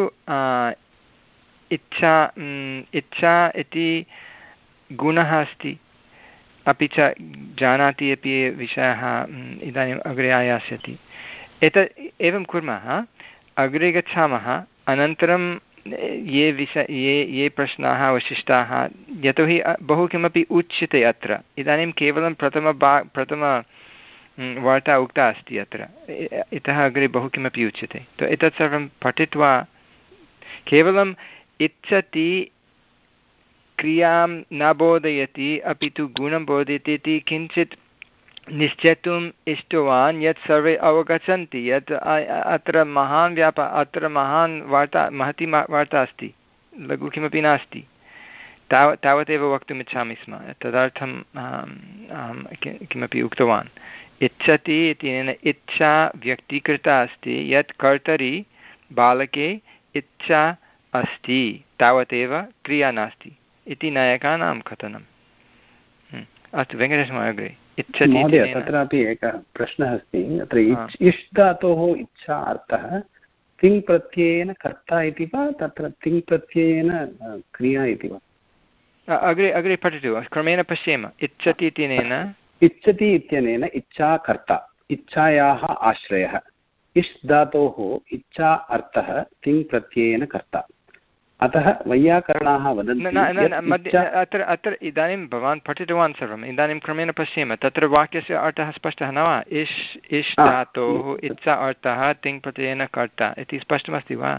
इच्छा इच्छा इति गुणः अस्ति, अपि च जानाति अपि विषयः इदानीम् अग्रे आयास्यति। एतत् एवं कुर्मः, अग्रे गच्छामः, अनन्तरं ये विषय ये ये प्रश्नाः अवशिष्टाः, यतोहि बहु किमपि उच्यते अत्र। इदानीं केवलं प्रथम बा प्रथम वार्ता उक्ता अस्ति अत्र, इतः अग्रे बहु किमपि उच्यते। तो एतत् सर्वं पठित्वा केवलम् इच्छति क्रियां न बोधयति अपि तु गुणं बोधयति इति किञ्चित् निश्चेतुम् इष्टवान्, यत् सर्वे अवगच्छन्ति यत् अत्र महान् व्यापा अत्र महान् वार्ता महती वार्ता अस्ति, लघु किमपि नास्ति। ताव तावदेव वक्तुम् इच्छामि स्म, तदर्थम् अहं किमपि उक्तवान्। इच्छति इत्यनेन इच्छा व्यक्तीकृता अस्ति, यत् कर्तरि बालके इच्छा अस्ति, तावदेव क्रिया नास्ति इति नायकानां कथनम्। अस्तु, वेङ्कटेशमहोदय अग्रे। महोदय, तत्रापि एकः प्रश्नः अस्ति। अत्र इष् धातोः इच्छा अर्थः तिङ् प्रत्ययेन कर्ता इति वा तत्र तिङ् प्रत्ययेन क्रिया इति वा? अग्रे अग्रे पठतु, क्रमेण पश्येम। इच्छति इत्यनेन इच्छति इत्यनेन इच्छाकर्ता, इच्छायाः आश्रयः। इष् धातोः इच्छा अर्थः तिङ् प्रत्ययेन कर्ता। अतः वैयाकरणाः वदन्ति अत्र अत्र इदानीं भवान् पठितवान् सर्वम्, इदानीं क्रमेण पश्येम। तत्र वाक्यस्य अर्थः स्पष्टः न वा? इष् इष् धातोः इच्छा अर्थः तिङ् प्रत्ययेन कर्ता इति स्पष्टमस्ति वा?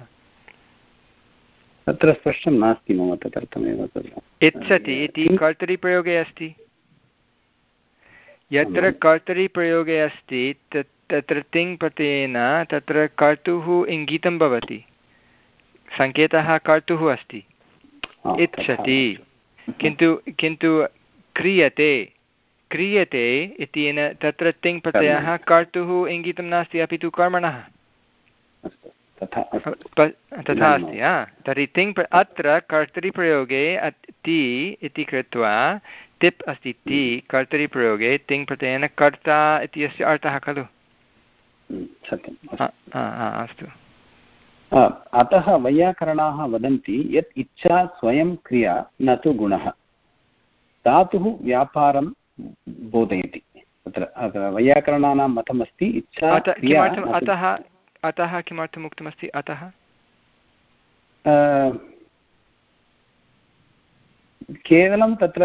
तत्र स्पष्टं नास्ति मम, तदर्थमेव। इच्छति इति कर्तरिप्रयोगे अस्ति। यत्र कर्तरिप्रयोगे अस्ति तत्र तिङ् प्रत्ययेन तत्र कर्तुः इङ्गितं भवति, सङ्केतः कर्तुः अस्ति। इच्छति किन्तु किन्तु क्रियते क्रियते इत्येन तत्र तिङ् प्रत्ययः कर्तुः इङ्गितं नास्ति, अपि तु कर्मणः तथा अस्ति। तर्हि तिङ् अत्र कर्तरिप्रयोगे ति इति कृत्वा तिप् अस्ति, ति कर्तरिप्रयोगे तिङ् प्रत्ययेन कर्ता इत्यस्य अर्थः खलु? अस्तु। अतः वैयाकरणाः वदन्ति यत् इच्छा स्वयं क्रिया न तु गुणः। धातुः व्यापारं बोधयति। तत्र वैयाकरणानां मतमस्ति इच्छा क्रिया। अतः अतः किमर्थम् उक्तमस्ति? अतः केवलं तत्र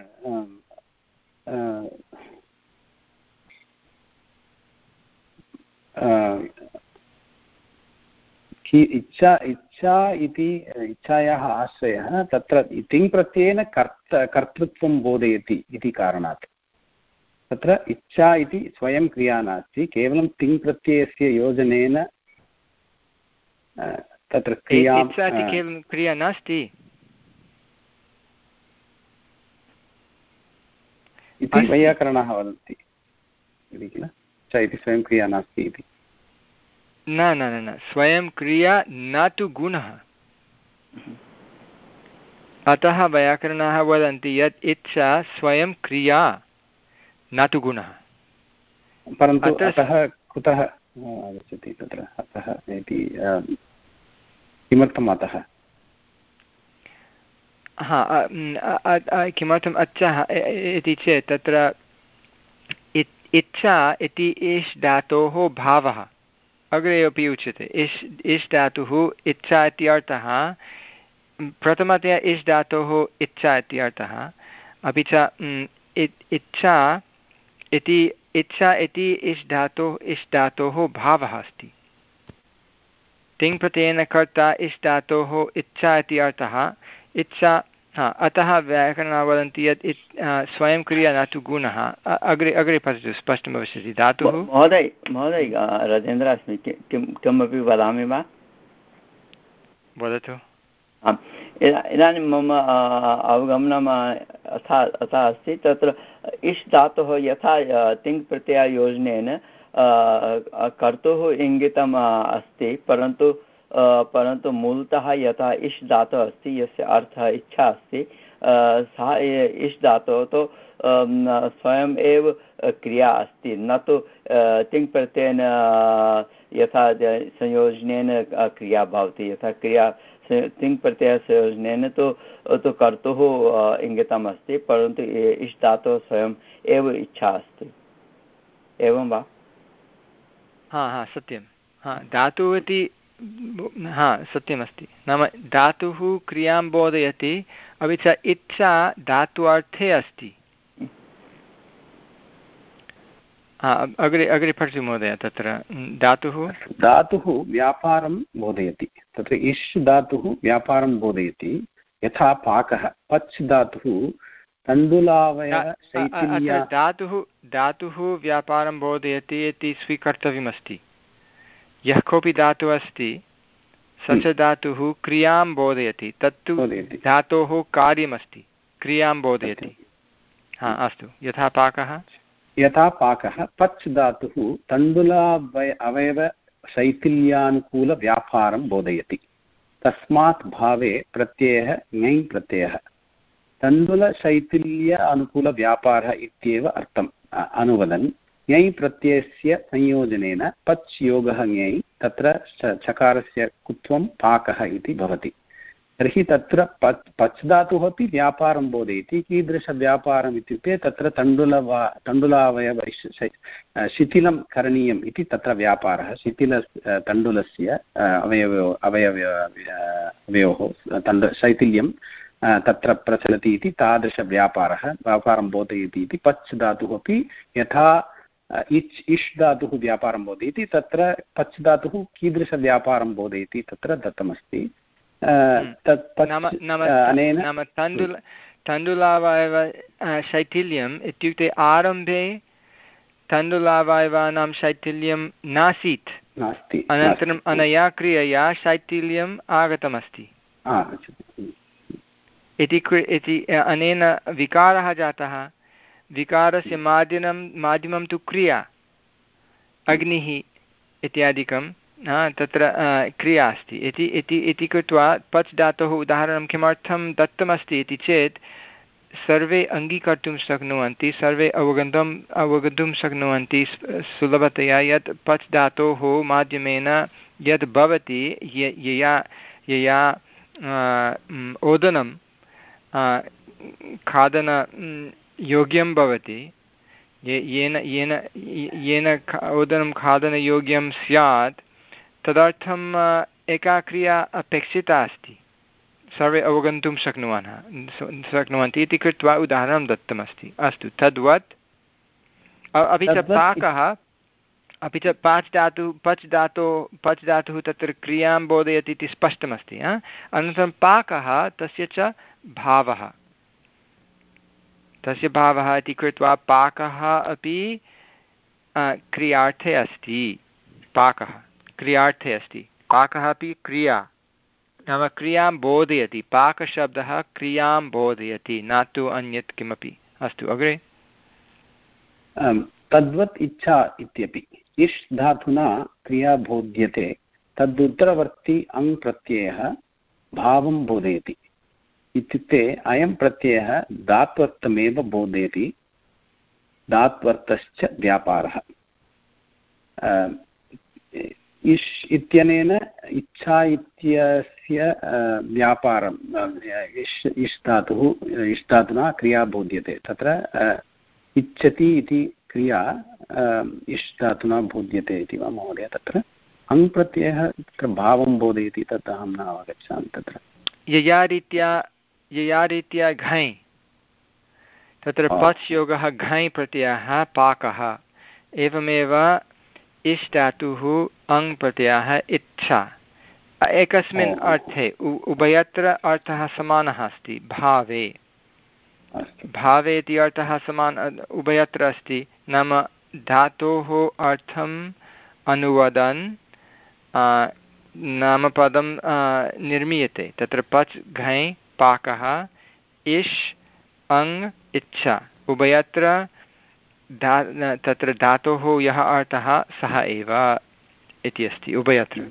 इच्छा इच्छा इति इच्छायाः आश्रयः तत्र तिङ् प्रत्ययेन कर्त कर्तृत्वं बोधयति इति कारणात् तत्र इच्छा इति स्वयं क्रिया नास्ति, केवलं तिङ् प्रत्ययस्य योजनेन तत्र क्रिया केवलं क्रिया नास्ति इति वैयाकरणाः वदन्ति किल? च इति स्वयं क्रिया नास्ति इति। न न न स्वयं क्रिया न तु गुणः। अतः वैयाकरणाः वदन्ति यत् इच्छा स्वयं क्रिया न तु गुणः। परन्तु अतः कुतः आगच्छति तत्र अतः इति? किमर्थम् अतः? हा किमर्थम् अच्छः इति चेत् तत्र इच्छा इति इष् धातोः भावः अग्रे अपि उच्यते। इष् इष् धातुः इच्छा इति अर्थः, प्रथमतया इष् धातोः इच्छा इति अर्थः, अपि च इच्छा इति इच्छा इति इष् धातोः इष् धातोः भावः अस्ति। तिङ् प्रत्ययेन कर्ता इष् धातोः इच्छा इति अर्थः। इच्छा हा अतः व्याकरणाः वदन्ति यत् स्वयं क्रिया न तु गुणः। अग्रे अग्रे पठतु, स्पष्टं भविष्यति। धातुः महोदय महोदय राजेन्द्र अस्मि, किं किमपि वदामि वा? वदतु। आम्, इदानीं मम अवगमनम् अथा अथा अस्ति, तत्र इष् धातुः यथा तिङ् प्रत्यययोजनेन कर्तुः इङ्गितम् अस्ति, परन्तु परन्तु मूलतः यथा इष् धातुः अस्ति यस्य अर्थः इच्छा अस्ति, सः इष् धातुः तो स्वयं एव क्रिया अस्ति, न तु तिङ् प्रत्ययेन यथा संयोजनेन क्रिया भवति। यथा क्रिया तिङ् प्रत्ययसंयोजनेन तु तु कर्तुः इङ्गितम् अस्ति, परन्तु इष् धातुः स्वयं एव इच्छा अस्ति। एवं वा? हा हा सत्यं। हा धातुः इति हा सत्यमस्ति। नाम धातुः क्रियां बोधयति, अपि च इच्छा धात्वार्थे अस्ति। हा अग्रे अग्रे पठतु महोदय। तत्र धातुः धातुः व्यापारं बोधयति। तत्र इष् धातुः व्यापारं बोधयति। यथा पाकः, पच् धातुः तण्डुलावय शैथिल्य। धातुः धातुः व्यापारं बोधयति इति स्वीकर्तव्यमस्ति। यः कोऽपि धातुः अस्ति स च धातुः क्रियां बोधयति, तत्तु धातोः कार्यमस्ति, क्रियां बोधयति। हा अस्तु। यथा पाकः यथा पाकः पच् धातुः तण्डुलावय अवयव शैथिल्यानुकूलव्यापारं बोधयति। तस्मात् भावे प्रत्ययः ङै प्रत्ययः। तण्डुलशैथिल्य अनुकूलव्यापारः इत्येव अर्थम् अनुवदन् ञै प्रत्ययस्य संयोजनेन पच् योगः ञै तत्र चकारस्य कुत्वं पाकः इति भवति। तर्हि तत्र पच् पच् धातुः अपि व्यापारं बोधयति। कीदृशव्यापारम् इत्युक्ते तत्र तण्डुलवा तण्डुलावयव शिथिलं करणीयम् इति तत्र व्यापारः। शिथिल तण्डुलस्य अवयवो अवयव अवयोः तण्ड शैथिल्यं तत्र प्रचलति इति तादृशव्यापारः व्यापारं बोधयति इति। पच् धातुः अपि यथा इच् इष् धातुः व्यापारं बोधयति तत्र पच् धातुः कीदृशव्यापारं बोधयति तत्र दत्तमस्ति। नाम तण्डुल तण्डुलावयव शैथिल्यम् इत्युक्ते आरम्भे तण्डुलावयवानां शैथिल्यं नासीत्, अनन्तरम् अनया क्रियया शैथिल्यम् आगतमस्ति इति अनेन विकारः जातः। विकारस्य माध्यमं माध्यमं तु क्रिया, अग्निः इत्यादिकं तत्र क्रिया अस्ति इति इति इति कृत्वा पच् धातोः उदाहरणं किमर्थं दत्तमस्ति इति चेत् सर्वे अङ्गीकर्तुं शक्नुवन्ति, सर्वे अवगन्तुम् अवगन्तुं शक्नुवन्ति सुलभतया यत् पच् धातोः माध्यमेन यद् भवति यया यया ओदनं खादन योग्यं भवति, येन येन येन ओदनं खादनयोग्यं स्यात् तदर्थम् एका क्रिया अपेक्षिता अस्ति, सर्वे अवगन्तुं शक्नुवन्तः शक्नुवन्ति इति कृत्वा उदाहरणं दत्तमस्ति। अस्तु, तद्वत् अपि च पाकः अपि च पाच् धातुः पच् धातुः पच् धातुः तत्र क्रियां बोधयति इति स्पष्टमस्ति। अनन्तरं पाकः तस्य च भावः तस्य भावः इति कृत्वा पाकः अपि क्रियार्थे अस्ति। पाकः क्रियार्थे अस्ति, पाकः अपि क्रिया, नाम क्रियां बोधयति। पाकशब्दः क्रियां बोधयति, न तु अन्यत् किमपि। अस्तु, अग्रे। तद्वत् इच्छा इत्यपि इष् धातुना क्रिया बोध्यते, तदुत्तरवर्ती अङ् प्रत्ययः भावं बोधयति। इत्युक्ते अयं प्रत्ययः धात्वर्थमेव बोधयति, धात्वर्थश्च व्यापारः। इष् इत्यनेन इच्छा इत्यस्य व्यापारं इष् इष् धातुः इष् धातुना क्रिया बोध्यते। तत्र इच्छति इति क्रिया इष् धातुना बोध्यते इति वा महोदय? तत्र अङ् प्रत्ययः तत्र भावं बोधयति, तत् अहं न अवगच्छामि। तत्र यया रीत्या यया रीत्या घञ् तत्र पच् योगः घञ् प्रत्ययः पाकः, एवमेव इष् धातुः अङ् प्रत्ययः इच्छा। एकस्मिन् अर्थे उभयत्र अर्थः समानः अस्ति। भावे भावे इति अर्थः समानः उभयत्र अस्ति, नाम धातोः अर्थम् अनुवदन् नामपदं निर्मीयते। तत्र पच् घञ् पाकः, इष् अङ् इच्छा, उभयत्र धा तत्र धातोः यः अर्थः सः एव इति अस्ति उभयत्र।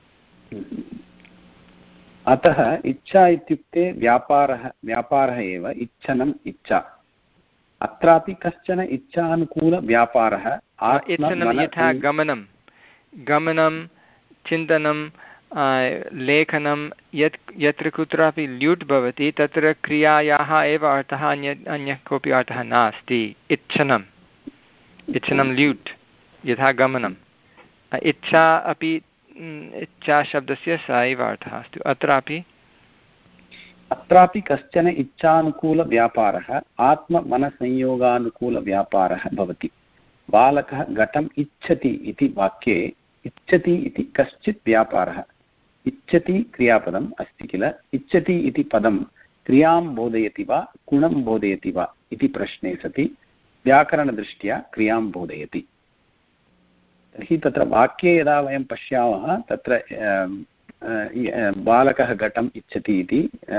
अतः इच्छा इत्युक्ते व्यापारः व्यापारः एव, इच्छनम् इच्छा। अत्रापि कश्चन इच्छानुकूलव्यापारः। इच्छनं यथा गमनं गमनं चिन्तनं लेखनं, यत् यत्र कुत्रापि ल्यूट् भवति तत्र क्रियायाः एव अर्थः, अन्य अन्यः कोऽपि अर्थः नास्ति। इच्छनम् इच्छनं ल्यूट् यथा गमनम्। इच्छा अपि इच्छा शब्दस्य स एव अर्थः अस्ति। अत्रापि अत्रापि कश्चन इच्छानुकूलव्यापारः आत्ममनसंयोगानुकूलव्यापारः भवति। बालकः घटम् इच्छति इति वाक्ये इच्छति इति कश्चित् व्यापारः। इच्छति क्रियापदम् अस्ति किल, इच्छति इति पदं क्रियां बोधयति वा गुणं बोधयति वा इति प्रश्ने सति व्याकरणदृष्ट्या क्रियां बोधयति। तर्हि तत्र वाक्ये यदा वयं पश्यामः तत्र बालकः घटम् इच्छति इति,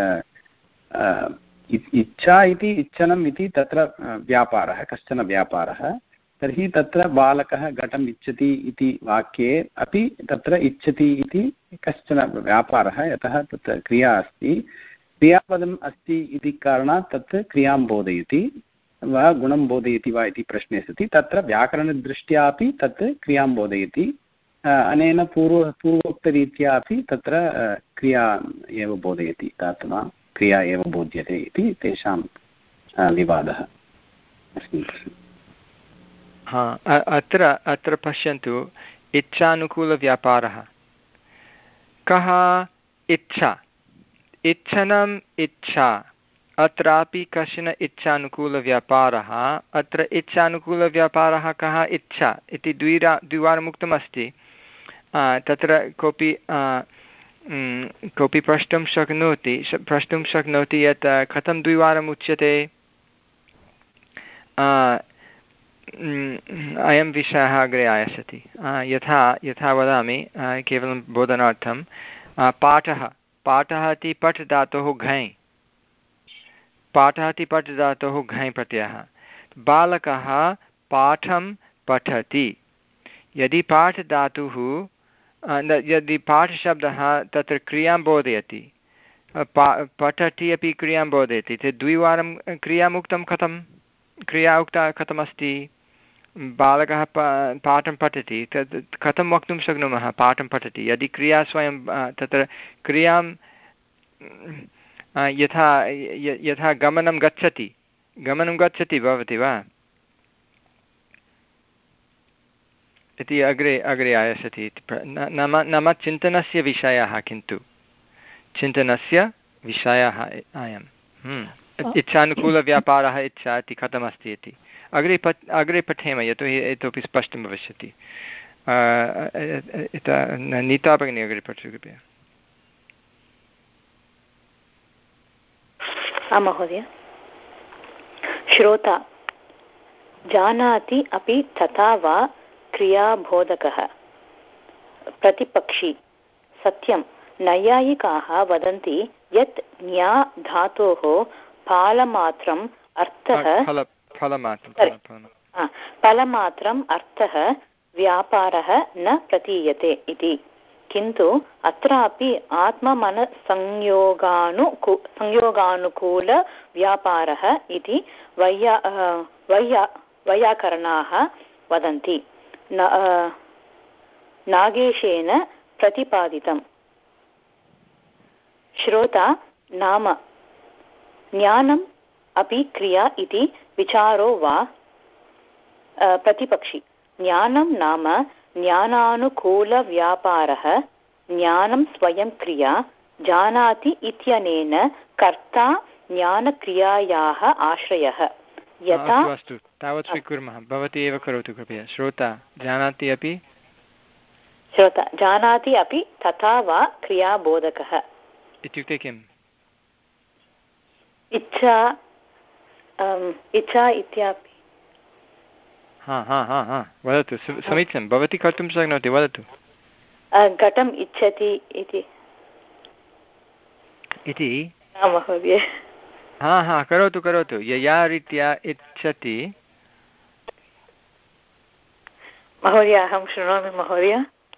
इच्छा इति इच्छनम् इति तत्र व्यापारः, कश्चन व्यापारः। तर्हि तत्र बालकः घटम् इच्छति इति वाक्ये अपि तत्र इच्छति इति कश्चन व्यापारः, यतः तत्र क्रिया अस्ति, क्रियापदम् अस्ति इति कारणात् तत् क्रियां बोधयति। वा गुणं बोधयति वा इति प्रश्ने सति तत्र व्याकरणदृष्ट्या अपि तत् क्रियां बोधयति, अनेन पूर्व पूर्वोक्तरीत्या अपि तत्र क्रिया एव बोधयति, धातुना क्रिया एव बोध्यते इति तेषां विवादः अस्मिन् प्रश्ने। हा, अत्र अत्र पश्यन्तु, इच्छानुकूलव्यापारः कः? इच्छा, इच्छनम् इच्छा, अत्रापि कश्चन इच्छानुकूलव्यापारः। अत्र इच्छानुकूलव्यापारः कः? इच्छा इति द्विरा द्विवारम् उक्तमस्ति। तत्र कोऽपि कोऽपि प्रष्टुं शक्नोति प्रष्टुं शक्नोति यत् कथं द्विवारम् उच्यते। अयं विषयः अग्रे आयास्यति। यथा यथा वदामि केवलं बोधनार्थं, पाठः पाठः इति पठ् धातोः घञ्, पाठः इति पठ् धातोः घञ् प्रत्ययः। बालकः पाठं पठति। यदि पाठ धातुः यदि पाठशब्दः तत्र क्रियां बोधयति, पा पठति अपि क्रियां बोधयति, चेत् द्विवारं क्रियाम् उक्तं कथं? क्रिया उक्ता कथमस्ति? बालकः पा पाठं पठति, तत् कथं वक्तुं शक्नुमः पाठं पठति? यदि क्रिया स्वयं तत्र क्रियां यथा यथा गमनं गच्छति गमनं गच्छति भवति वा इति अग्रे अग्रे आयास्यति। नाम नाम चिन्तनस्य विषयः, किन्तु चिन्तनस्य विषयः अयम्। इच्छानुकूलव्यापारः इच्छा इति कथमस्ति इति अग्रे पठ अग्रे पठेम, यतोहि इतोपि स्पष्टं भविष्यति। नीता भगिनी अग्रे पठतु कृपया। आम् महोदय। श्रोता जानाति अपि तथा वा क्रियाबोधकः। प्रतिपक्षी सत्यं। नैयायिकाः वदन्ति यत् न्या धातोः फालमात्रम् अर्थः फलमात्रम् अर्थः व्यापारः न प्रतीयते इति, किन्तु अत्रापि आत्ममनसंयोगानुकू संयोगानुकूलव्यापारः इति वैया वैया वैयाकरणाः वदन्ति। नागेशेन प्रतिपादितम्। श्रोता नाम ज्ञानम् अपि क्रिया इति विचारो वा? प्रतिपक्षी ज्ञानं नाम ज्ञानानुकूलव्यापारः, ज्ञानं स्वयं क्रिया, जानाति इत्यनेन कर्ता ज्ञानक्रियायाः आश्रयः। यथा अस्तु तावत् स्वीकुर्मः, भवती एव करोतु कृपया। श्रोता जानाति अपि श्रोता जानाति अपि तथा वा क्रियाबोधकः इत्युक्ते किम्? इच्छा इच्छा इत्यापि। हा हा हा हा वदतु, समीचीनं, भवती कर्तुं शक्नोति, वदतु। घटम् इच्छति इति इति महोदय। हा हा करोतु करोतु। यया रीत्या इच्छति महोदय, अहं शृणोमि महोदय।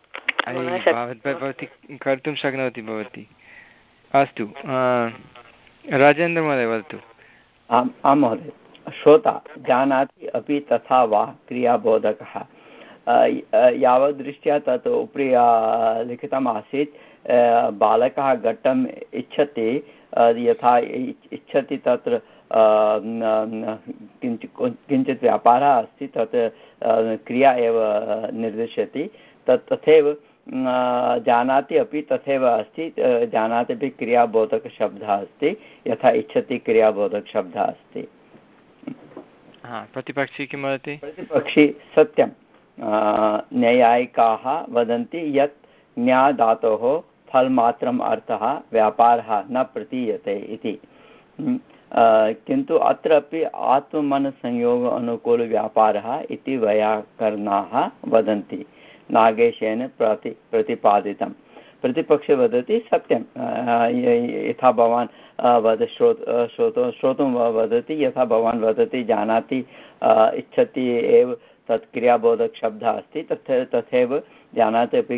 भवती कर्तुं शक्नोति भवती। अस्तु, राजेन्द्रमहोदय वदतु। आम् आं महोदय। श्रोता जानाति अपि तथा वा क्रियाबोधकः। यावद्दृष्ट्या तत् उपरि लिखितम् आसीत्, बालकः घटम् इच्छति, यथा इच्छति तत्र किञ्चित् किञ्चित् व्यापारः अस्ति, तत् क्रिया एव निर्दिशति। तत् तथैव जानाति अपि तथैव अस्ति, जानाति अपि क्रियाबोधकशब्दः अस्ति, यथा इच्छति क्रियाबोधकशब्दः अस्ति। प्रतिपक्षी किं वदति? प्रतिपक्षी सत्यं। नैयायिकाः वदन्ति यत् ज्ञा धातोः फलमात्रम् अर्थः व्यापारः न प्रतीयते इति, किन्तु अत्रापि आत्ममनसंयोग अनुकूलव्यापारः इति वैयाकरणाः वदन्ति। नागेशेन प्रति प्रतिपादितं। प्रतिपक्षे वदति सत्यं, यथा भवान् वद श्रोत श्रोतुं श्रोतुं वदति, यथा भवान् वदति जानाति इच्छति एव तत् क्रियाबोधकशब्दः अस्ति, तथा तथैव जानाति अपि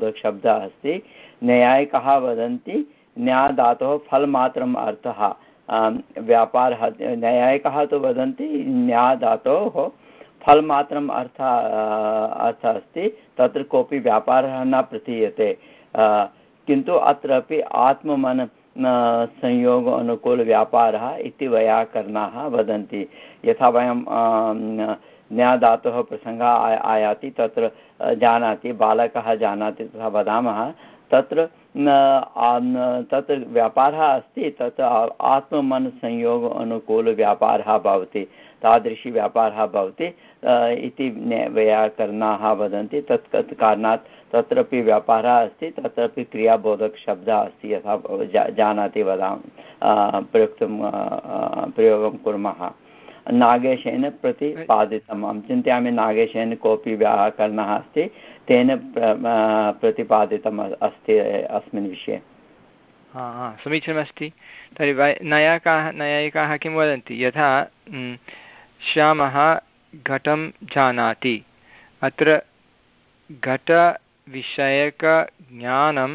क्रियाबोधकशब्दः अस्ति। नैयायिकाः वदन्ति न्या धातोः फलमात्रम् अर्थः व्यापारः नैयायिकाः तु वदन्ति न्या धातोः फलमात्रम् अर्थ अर्थः अस्ति, तत्र कोऽपि व्यापारः न प्रतीयते, किन्तु अत्रापि आत्ममन संयोग अनुकूलव्यापारः इति वैयाकरणाः वदन्ति। यथा वयं न्याधातोः प्रसङ्गः आयाति, तत्र जानाति बालकः जानाति तथा वदामः, तत्र तत्र व्यापारः अस्ति, तत्र आत्ममनसंयोग अनुकूलव्यापारः भवति, तादृशी व्यापारः भवति इति वैयाकरणाः वदन्ति। तत् तत् कारणात् तत्रापि व्यापारः अस्ति, तत्रापि क्रियाबोधकशब्दः अस्ति, यथा जा, जानाति वदामः प्रयुक्तं प्रयोगं कुर्मः। नागेशेन प्रतिपादितम्, अहं चिन्तयामि नागेशेन कोऽपि व्याकरणः अस्ति, तेन प्रतिपादितम् अस्ति अस्मिन् विषये। हा हा समीचीनमस्ति। तर्हि वै नैयायिकाः नैयायिकाः किं वदन्ति, यथा श्यामः घटं जानाति, अत्र घटविषयकज्ञानम्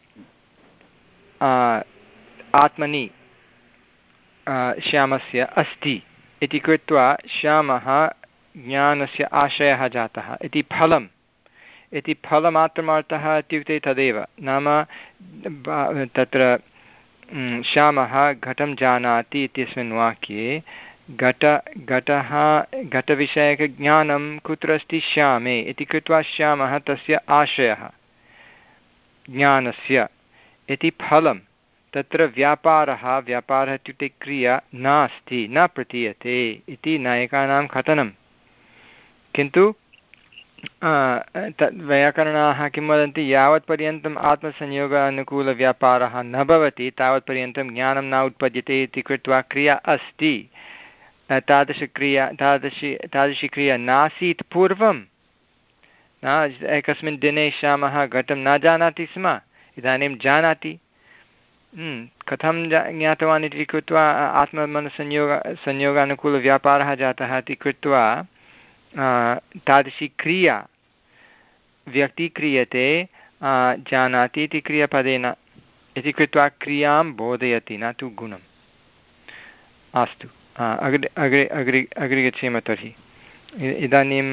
आत्मनि श्यामस्य अस्ति इति कृत्वा श्यामः ज्ञानस्य आशयः जातः इति फलम् इति फलमात्रमर्थः इत्युक्ते तदेव, नाम तत्र श्यामः घटं जानाति इत्यस्मिन् वाक्ये घट घटः घटविषयकज्ञानं कुत्र अस्ति, श्यामे इति कृत्वा श्यामः तस्य आशयः ज्ञानस्य इति फलं, तत्र व्यापारः व्यापारः इत्युक्ते क्रिया नास्ति, न प्रतीयते इति नायकानां कथनं। किन्तु तद् वैयाकरणाः किं वदन्ति, यावत्पर्यन्तम् आत्मसंयोगानुकूलव्यापारः न भवति तावत्पर्यन्तं ज्ञानं न उत्पद्यते इति कृत्वा क्रिया अस्ति, तादृशक्रिया तादृशी तादृशी क्रिया नासीत् पूर्वं न। एकस्मिन् दिने श्यामः घटं न जानाति स्म, इदानीं जानाति, कथं ज्ञातवान् इति कृत्वा आत्ममनसंयोग संयोगानुकूलव्यापारः जातः इति कृत्वा तादृशी क्रिया व्यक्तीक्रियते जानाति इति क्रियापदेन इति कृत्वा क्रियां बोधयति, न तु गुणम्। अस्तु, अग्रे अग्रे अग्रे अग्रे गच्छेम तर्हि। इदानीं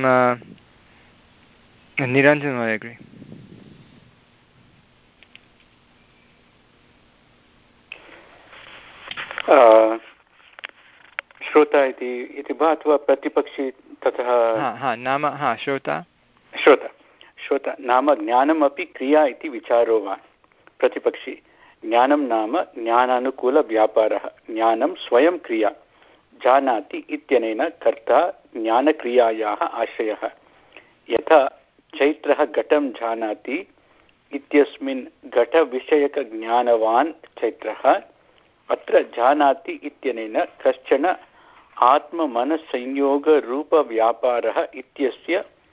निरञ्जन महोदय अग्रे। श्रोता इति वा अथवा प्रतिपक्षी ततः? हा नाम हा श्रोता श्रोता श्रोता नाम ज्ञानमपि क्रिया इति विचारो वा? प्रतिपक्षी ज्ञानं नाम ज्ञानानुकूलव्यापारः, ज्ञानं स्वयं क्रिया, जानाति इत्यनेन कर्ता ज्ञानक्रियायाः आशयः। यथा चैत्रः घटं जानाति इत्यस्मिन् घटविषयकज्ञानवान् चैत्रः, अत्र जानाति इत्यनेन कश्चन आत्ममनसंयोगरूपव्यापारः इत्यस्य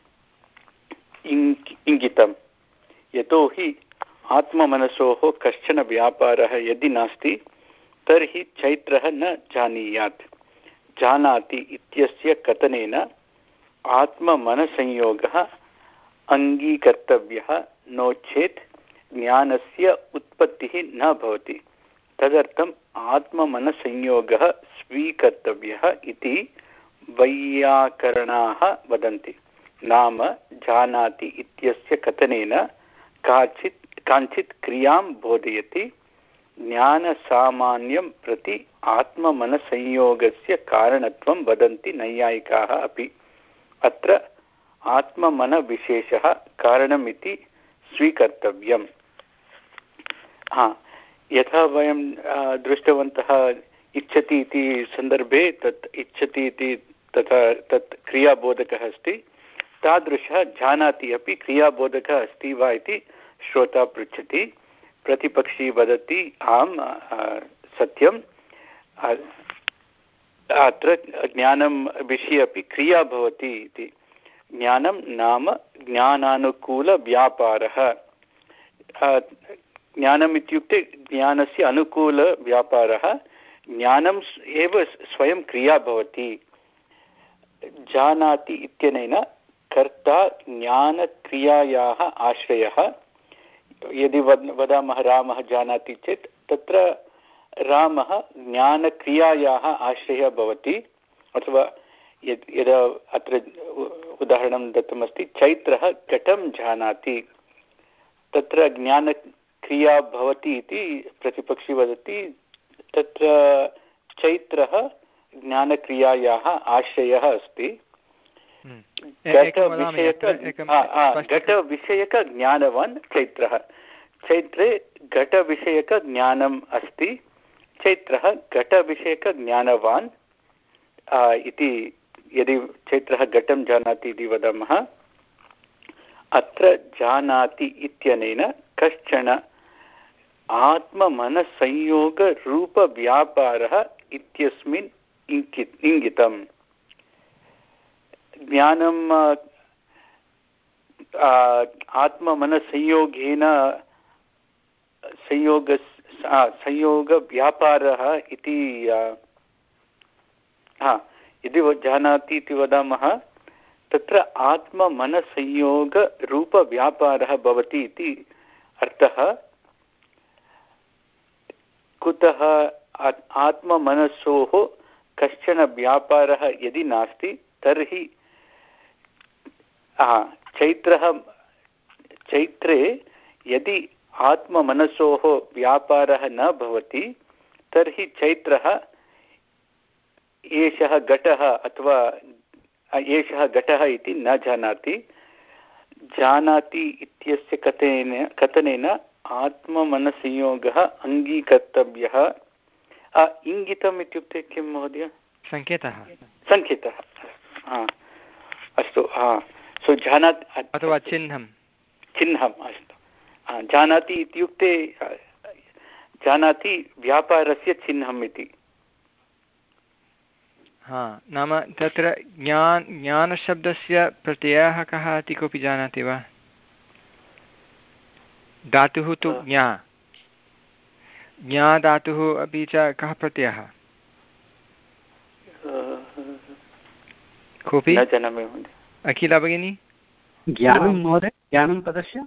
इङ्गितं। यतोहि आत्ममनसोः कश्चन व्यापारः यदि नास्ति तर्हि चैत्रः न जानीयात्। जानाति इत्यस्य कथनेन आत्ममनसंयोगः अङ्गीकर्तव्यः, नो चेत् ज्ञानस्य उत्पत्तिः न भवति। तदर्थम् आत्ममनसंयोगः स्वीकर्तव्यः इति वैयाकरणाः वदन्ति। नाम जानाति इत्यस्य कथनेन काचित् काञ्चित् क्रियां बोधयति, ज्ञानसामान्यं प्रति आत्ममनसंयोगस्य कारणत्वं वदन्ति नैयायिकाः अपि। अत्र आत्ममनविशेषः कारणमिति स्वीकर्तव्यम्। हा, यथा वयं दृष्टवन्तः इच्छति इति सन्दर्भे तत् इच्छति इति तथा तत् क्रियाबोधकः अस्ति, तादृशः जानाति अपि क्रियाबोधकः अस्ति वा इति श्रोता पृच्छति। प्रतिपक्षी वदति आम् सत्यम्, अत्र ज्ञानं विषये अपि क्रिया भवति इति। ज्ञानं नाम ज्ञानानुकूलव्यापारः। ज्ञानम् इत्युक्ते ज्ञानस्य अनुकूलव्यापारः, ज्ञानम् एव स्वयं क्रिया भवति। जानाति इत्यनेन कर्ता ज्ञानक्रियायाः आश्रयः। यदि वद वदामः रामः जानाति चेत् तत्र रामः ज्ञानक्रियायाः आश्रयः भवति अथवा यद् यदा अत्र उदाहरणं दत्तमस्ति चैत्रः घटं जानाति तत्र ज्ञानक्रिया भवति इति प्रतिपक्षी वदति तत्र चैत्रः ज्ञानक्रियायाः आश्रयः अस्ति घटविषयकज्ञानवान् चैत्रः चैत्रे घटविषयकज्ञानम् अस्ति चैत्रः घटविषयकज्ञानवान् इति यदि चैत्रः घटं जानाति इति वदामः अत्र जानाति इत्यनेन कश्चन आत्ममनसंयोगरूपव्यापारः इत्यस्मिन् इङ्गितम् ज्ञानं आत्ममनसंयोगेन संयोग संयोगव्यापारः इति हा यदि जानाति इति वदामः तत्र आत्ममनसंयोगरूपव्यापारः भवति इति अर्थः कुतः आत्ममनसोः कश्चन व्यापारः यदि नास्ति तर्हि चैत्रः चैत्रे यदि आत्ममनसोः व्यापारः न भवति तर्हि चैत्रः एषः घटः अथवा एषः घटः इति न जानाति जानाति इत्यस्य कथनेन कथनेन आत्ममनसंयोगः अङ्गीकर्तव्यः इङ्गितम् इत्युक्ते किं महोदय सङ्केतः सङ्केतः अस्तु हा सो जानाति अथवा चिह्नं चिह्नम् अस्तु जानाति इत्युक्ते जानाति व्यापारस्य चिह्नम् इति हा नाम तत्र ज्ञान ज्ञानशब्दस्य प्रत्ययः कः इति कोऽपि जानाति वा धातुः तु ज्ञा ज्ञा धातुः अपि च कः प्रत्ययः कोऽपि अखिल भगिनी ज्ञानं महोदय ज्ञानं पदस्य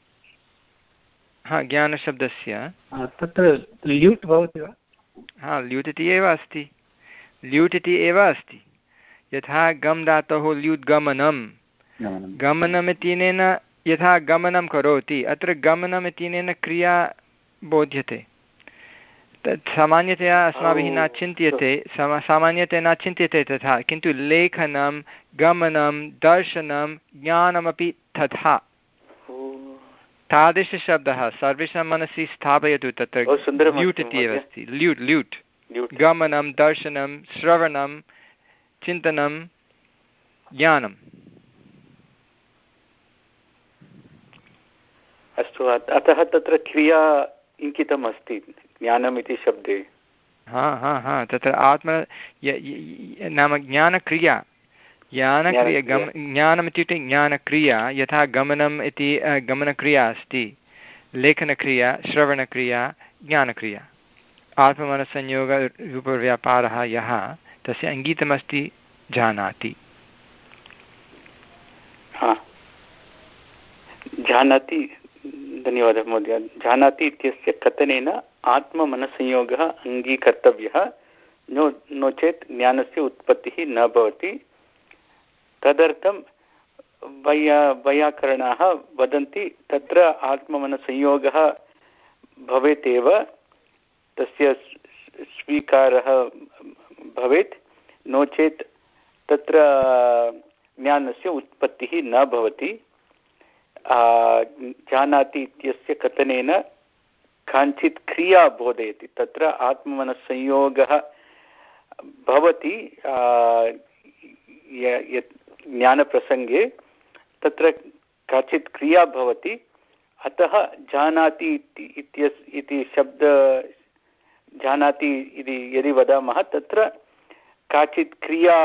हा ज्ञानशब्दस्य तत्र ल्यूट् भवति वा हा ल्यूट् इति एव अस्ति ल्यूट् इति एव अस्ति यथा गम् धातोः ल्यूट् गमनं गमनम् इत्यनेन यथा गमनं करोति अत्र गमनम् इत्यनेन क्रिया बोध्यते तत् सामान्यतया अस्माभिः न चिन्त्यते सामान्यतया न चिन्त्यते तथा किन्तु लेखनं गमनं दर्शनं ज्ञानमपि तथा तादृशशब्दः सर्वेषां मनसि स्थापयतु तत्र ल्यूट् इति एव अस्ति ल्यूट् ल्यूट् गमनं दर्शनं श्रवणं चिन्तनं ज्ञानम् अस्तु अतः तत्र क्रिया इङ्गितम् अस्ति ज्ञानम् इति शब्दे हा हा हा तत्र आत्म नाम ज्ञानक्रिया ज्ञानक्रिया गम ज्ञानम् इत्युक्ते ज्ञानक्रिया यथा गमनम् इति गमनक्रिया अस्ति लेखनक्रिया श्रवणक्रिया ज्ञानक्रिया आत्ममनसंयोगरूपव्यापारः यः तस्य अङ्गीतमस्ति जानाति जानाति धन्यवादः महोदय जानाति इत्यस्य कथनेन आत्ममनसंयोगः अङ्गीकर्तव्यः नो नो चेत् ज्ञानस्य उत्पत्तिः न भवति तदर्थं वैया वैयाकरणाः वदन्ति तत्र आत्ममनसंयोगः भवेत् एव तस्य स्वीकारः भवेत् नो चेत् तत्र ज्ञानस्य उत्पत्तिः न भवति जानाति इत्यस्य कथनेन काञ्चित् क्रिया बोधयति तत्र आत्ममनसंयोगः भवति ज्ञानप्रसङ्गे तत्र काचित् क्रिया भवति अतः जानाति इति शब्द जानाति इति यदि वदामः तत्र काचित् क्रिया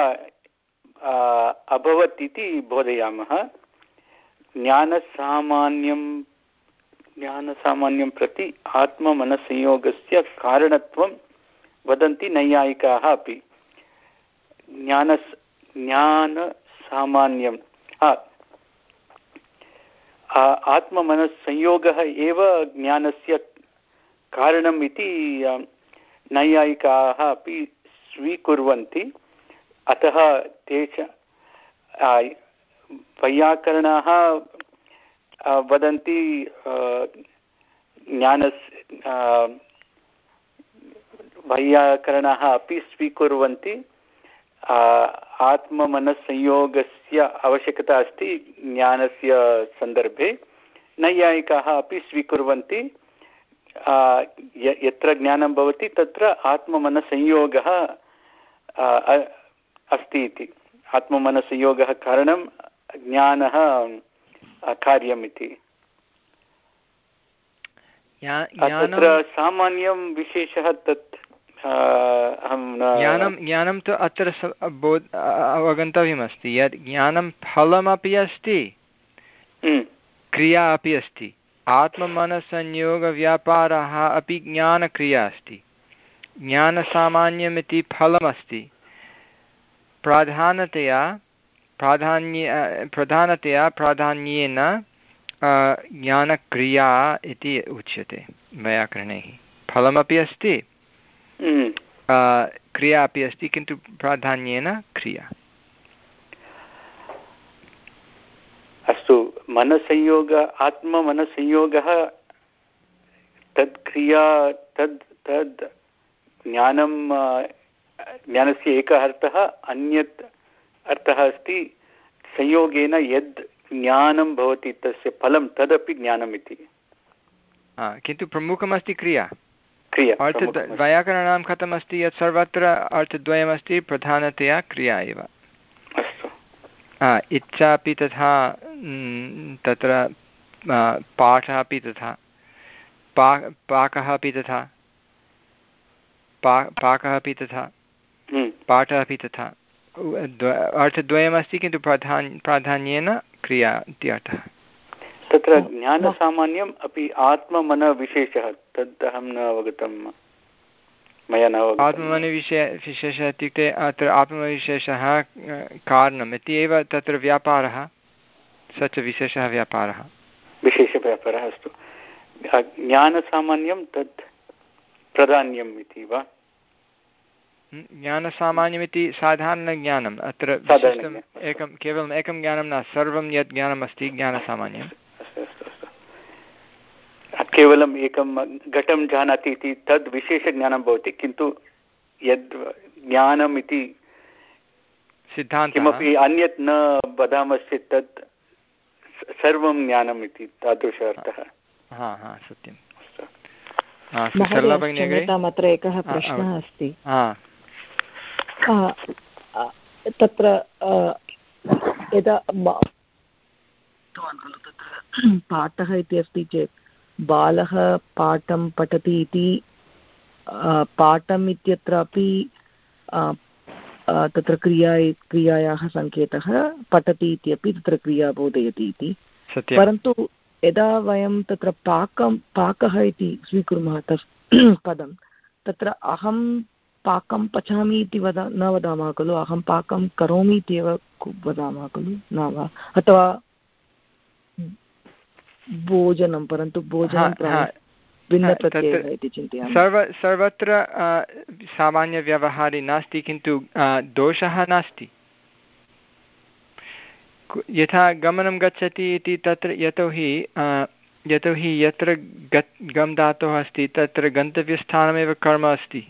अभवत् इति बोधयामः ज्ञानसामान्यं ज्ञानसामान्यं प्रति आत्ममनसंयोगस्य कारणत्वं वदन्ति नैयायिकाः अपि ज्ञान ज्ञानसामान्यं आत्ममनसंयोगः एव ज्ञानस्य कारणम् इति नैयायिकाः अपि स्वीकुर्वन्ति। अतः तेष वैयाकरणाः वदन्ति ज्ञानस्य वैयाकरणाः अपि स्वीकुर्वन्ति आत्ममनस्संयोगस्य आवश्यकता अस्ति ज्ञानस्य सन्दर्भे। नैयायिकाः अपि स्वीकुर्वन्ति यत्र ज्ञानं भवति तत्र आत्ममनसंयोगः अस्ति इति। आत्ममनसंयोगः कारणं ज्ञानः कार्यम् इति। तत्र सामान्यं विशेषः तत् ज्ञानं ज्ञानं तु अत्र अवगन्तव्यमस्ति यत् ज्ञानं फलमपि अस्ति क्रिया अपि अस्ति। आत्ममनसंयोगव्यापारः अपि ज्ञानक्रिया अस्ति। ज्ञानसामान्यमिति फलमस्ति। प्राधानतया प्राधान्य प्रधानतया प्राधान्येन ज्ञानक्रिया इति उच्यते वैयाकरणैः। फलमपि अस्ति क्रिया अपि अस्ति किन्तु प्राधान्येन क्रिया। अस्तु, मनसंयोग आत्ममनसंयोगः तद् क्रिया तद् तद् ज्ञानं ज्ञानस्य एकः अर्थः। अन्यत् अर्थः अस्ति संयोगेन यद् ज्ञानं भवति तस्य फलं तदपि ज्ञानम् इति। किन्तु प्रमुखमस्ति क्रिया। क्रिया अर्थ वैयाकरणानां कथमस्ति यत् सर्वत्र अर्थद्वयमस्ति, प्रधानतया क्रिया एव। अस्तु। इच्छा अपि तथा, तत्र पाठः अपि तथा, पा पाकः अपि तथा, पा पाकः अपि तथा, पाठः अपि तथा। अर्थद्वयमस्ति किन्तु प्राधान् प्राधान्येन क्रिया इत्यर्थः। तत्र ज्ञानसामान्यम् अपि आत्ममनविशेषः तद् अहं न अवगतं, मया न अवगतम्। आत्ममनविशे विशेषः इत्युक्ते अत्र आत्मविशेषः कारणम् इति एव तत्र व्यापारः, स च विशेषः व्यापारः, विशेषव्यापारः। अस्तु, ज्ञानसामान्यं तत् प्राधान्यम् इति वा? ज्ञानसामान्यमिति साधारणज्ञानम्। अत्र विशिष्टम् एकं केवलम् एकं ज्ञानं न, सर्वं यत् ज्ञानमस्ति ज्ञानसामान्यम्। अस्तु अस्तु अस्तु। केवलम् एकं घटं जानाति इति तद् विशेषज्ञानं भवति, किन्तु यद् ज्ञानम् इति सिद्धान्तः किमपि अन्यत् न वदामश्चेत् तत् सर्वं ज्ञानम् इति तादृश अर्थः। हा हा सत्यं। अत्र एकः प्रश्नः अस्ति। तत्र यदा पाठः इति अस्ति चेत् बालः पाठं पठति इति पाठम् इत्यत्रापि तत्र क्रिया क्रियायाः सङ्केतः, पठति इत्यपि तत्र क्रिया बोधयति इति। परन्तु यदा वयं तत्र पाकं पाकः इति स्वीकुर्मः तस् पदं, तत्र अहं पाकं पचामि इति वद न वदामः खलु, अहं पाकं करोमि इत्येव वदामः खलु, न वा? अथवा भोजनं, परन्तु भोजनं भिन्नप्रत्ययः इति चिन्तयामि। सर्व सर्वत्र सामान्यव्यवहारे नास्ति, किन्तु दोषः नास्ति। यथा गमनं गच्छति इति तत्र यतोहि यतोहि यत्र गत् गम् धातुः अस्ति तत्र गन्तव्यस्थानमेव कर्म अस्ति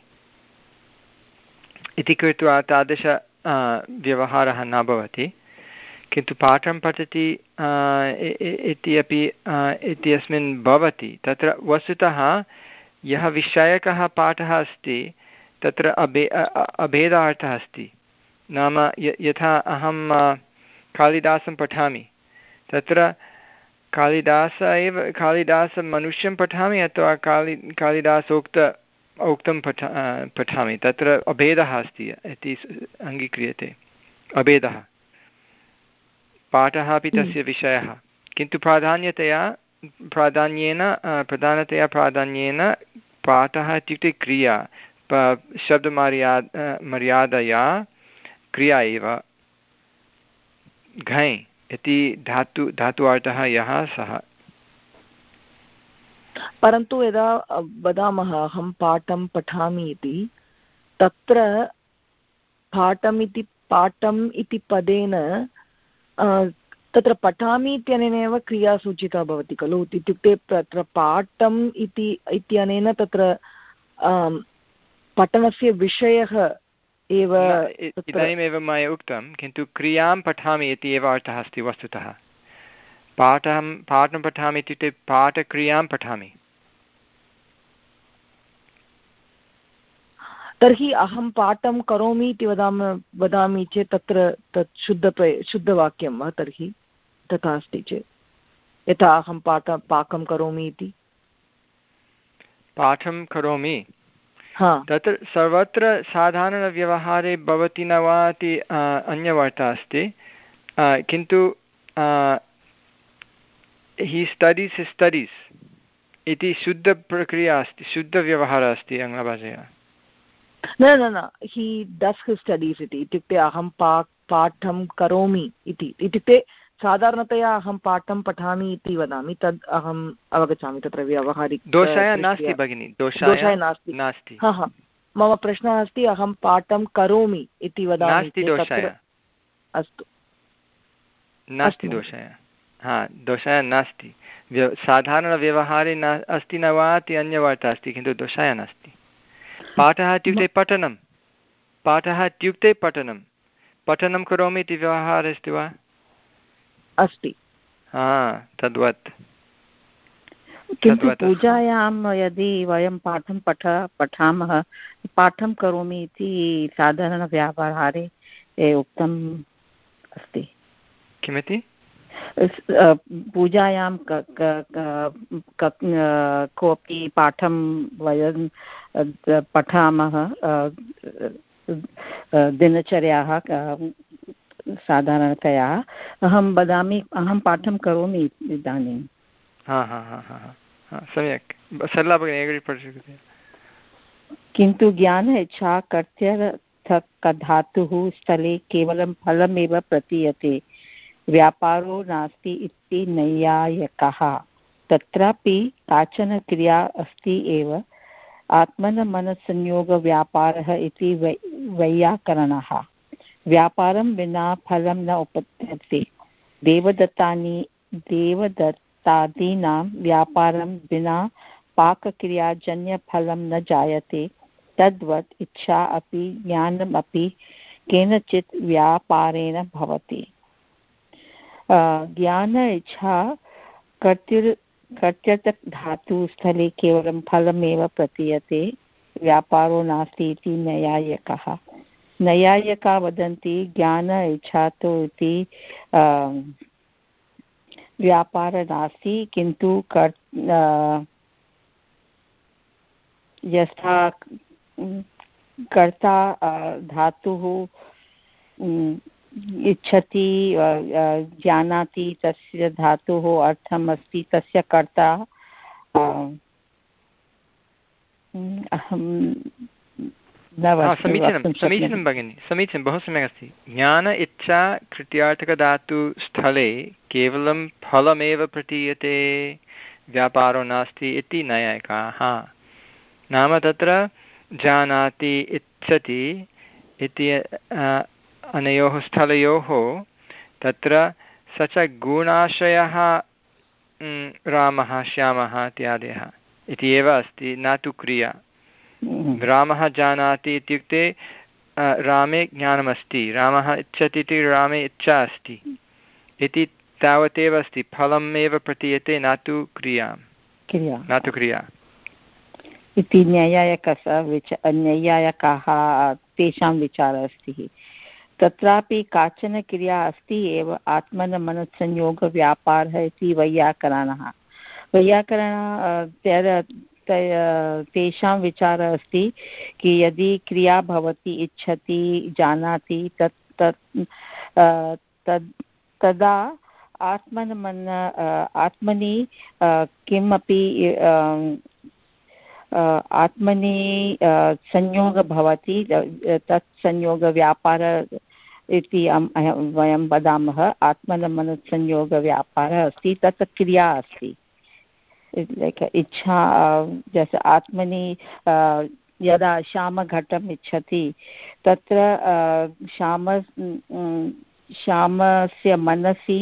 इति कृत्वा तादृश व्यवहारः न भवति। किन्तु पाठं पठति इति अपि इत्यस्मिन् भवति। तत्र वस्तुतः यः विषयकः पाठः अस्ति तत्र अभे अभेदार्थः अस्ति। नाम यथा अहं कालिदासं पठामि, तत्र कालिदास एव कालिदासमनुष्यं पठामि अथवा कालि कालिदासोक्त उक्तं पठा पठामि, तत्र अभेदः अस्ति इति अङ्गीक्रियते। अभेदः, पाठः अपि तस्य विषयः, किन्तु प्राधान्यतया प्राधान्येन प्रधानतया प्राधान्येन पाठः इत्युक्ते क्रिया, शब्दमर्याद मर्यादया क्रिया एव। घञ् इति धातु धातुवार्थः यः सः। परन्तु यदा वदामः अहं पाठं पठामि इति, तत्र पाठम् इति पाठम् इति पदेन तत्र पठामि इत्यनेनैव क्रिया सूचिता भवति खलु। इत्युक्ते तत्र पाठम् इति इत्यनेन तत्र पठनस्य विषयः एव इदानीमेव मया उक्तं, किन्तु क्रियां पठामि इति एव अर्थः अस्ति वस्तुतः। पाठं पाठं पठामि इत्युक्ते पाठक्रियां पठामि। तर्हि अहं पाठं करोमि इति वदामः वदामि चेत् तत्र तत् शुद्धप्र शुद्धवाक्यं वा? तर्हि तथा अस्ति चेत्, यथा अहं पाठ पाकं करोमि इति पाठं करोमि, तत्र सर्वत्र साधारणव्यवहारे भवति न वा इति अन्यवार्ता अस्ति, किन्तु हि स्टडीस् हि स्टडीस् इति शुद्धप्रक्रिया अस्ति, शुद्धव्यवहारः अस्ति आङ्ग्लभाषया। न न न हि डस् हिस् स्टडीस् इति, इत्युक्ते अहं पा पाठं करोमि इति, इत्युक्ते साधारणतया अहं पाठं पठामि इति वदामि, तद् अहम् अवगच्छामि। तत्र व्यावहारिक दोषाय नास्ति भगिनि, दोषाय नास्ति नास्ति। हा हा मम प्रश्नः अस्ति, अहं पाठं करोमि इति वदामि, दोषाय अस्तु नास्ति दोषाय, हा दोषाय नास्ति। साधारणव्यवहारे न अस्ति न वा इति अन्यवार्ता अस्ति, किन्तु दोषाय नास्ति। पाठः इत्युक्ते पठनं, पाठः इत्युक्ते पठनं, पठनं करोमि इति व्यवहारः अस्ति वा? अस्ति। हा तद्वत्। किन्तु पूजायां यदि वयं पाठं पठ पठामः पाठं करोमि इति साधारणव्यवहारे उक्तम् अस्ति। किमिति? पूजायां कोऽपि पाठं वयं पठामः दिनचर्याः साधारणतया अहं वदामि अहं पाठं करोमि इदानीं। हा हा हा हा सम्यक्, सरला भगिनी अग्रे पठतु। किन्तु ज्ञान इच्छा कर्त्यर्थकधातुः स्थले केवलं फलमेव प्रतीयते, व्यापारो नास्ति इति नैयायिकः। तत्रापि काचन क्रिया अस्ति एव, आत्मनमनसंयोगव्यापारः इति वै वैयाकरणः। व्यापारं विना फलं न उपपद्यते। देवदत्तानि देवदत्तादीनां व्यापारं विना पाकक्रियाजन्यफलं न जायते। तद्वत् इच्छा अपि ज्ञानम् अपि केनचित् व्यापारेण भवति। ज्ञान इच्छा कर्तृ कर्त्यर्थधातुस्थले केवलं फलमेव प्रतीयते, व्यापारो नास्ति इति नैयायिकः। नैयायिका वदन्ति ज्ञान इच्छा तु इति व्यापार नास्ति, किन्तु कर् यथा कर्ता धातुः इच्छति जानाति, तस्य धातुः अर्थम् अस्ति तस्य कर्ता अहं समीचीनं समीचीनं भगिनि, समीचीनं, बहु सम्यक् अस्ति। ज्ञान इच्छा कृत्यार्थकधातुस्थले केवलं फलमेव प्रतीयते, व्यापारो नास्ति इति नैयायिकाः। नाम तत्र जानाति इच्छति इति अनयोः स्थलयोः तत्र स च गुणाशयः रामः श्यामः इत्यादयः इति एव अस्ति, न तु क्रिया। रामः जानाति इत्युक्ते रामे ज्ञानमस्ति, रामः इच्छति इति रामे इच्छा अस्ति इति तावदेव अस्ति, फलमेव प्रतीयते न तु क्रिया न तु क्रिया इति नैयायिकः विच नैयायिकाः तेषां विचारः अस्ति। तत्रापि काचन क्रिया अस्ति एव, आत्मनमनसंयोगव्यापारः इति वैयाकरणः। वैयाकरण तेषां विचारः अस्ति कि यदि क्रिया भवति, इच्छति, जानाति, तत् तत् तदा आत्मनमन आत्मनि किमपि आत्मनि संयोगः भवति, तत् संयोगव्यापार इति वयं वदामः। आत्मनमनसंयोगव्यापारः अस्ति, तत् क्रिया अस्ति। लाइक इच्छा जैसे आत्मनि यदा श्यामघटम् इच्छति तत्र श्याम श्यामस्य मनसि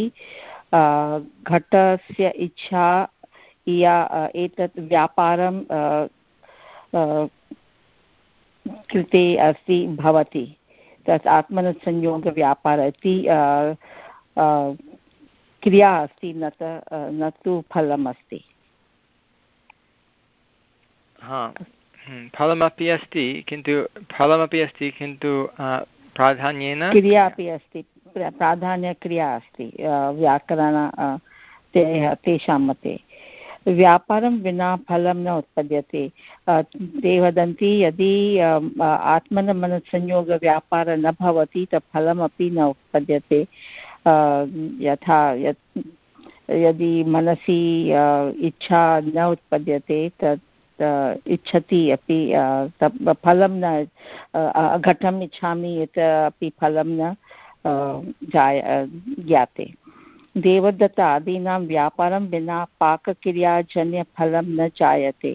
घटस्य इच्छा या एतत् व्यापारं कृते अस्ति भवति तत् आत्मनसंयोगव्यापारः इति क्रिया अस्ति न न तु फलम् अस्ति। हा फलमपि अस्ति किन्तु फलमपि अस्ति किन्तु प्राधान्येन क्रिया अपि अस्ति प्राधान्यक्रिया अस्ति व्याकरण ते तेषां मते। व्यापारं विना फलं न उत्पद्यते। ते वदन्ति यदि आत्मनमनसंयोगव्यापारः न भवति तत् फलमपि न उत्पद्यते। यथा यदि मनसि इच्छा न उत्पद्यते तत् इच्छति अपि फलं न घटम् इच्छामि यत् अपि फलं न जाय ज्ञाते। देवदत्त आदीनां व्यापारं विना पाकक्रियाजन्यफलं न जायते।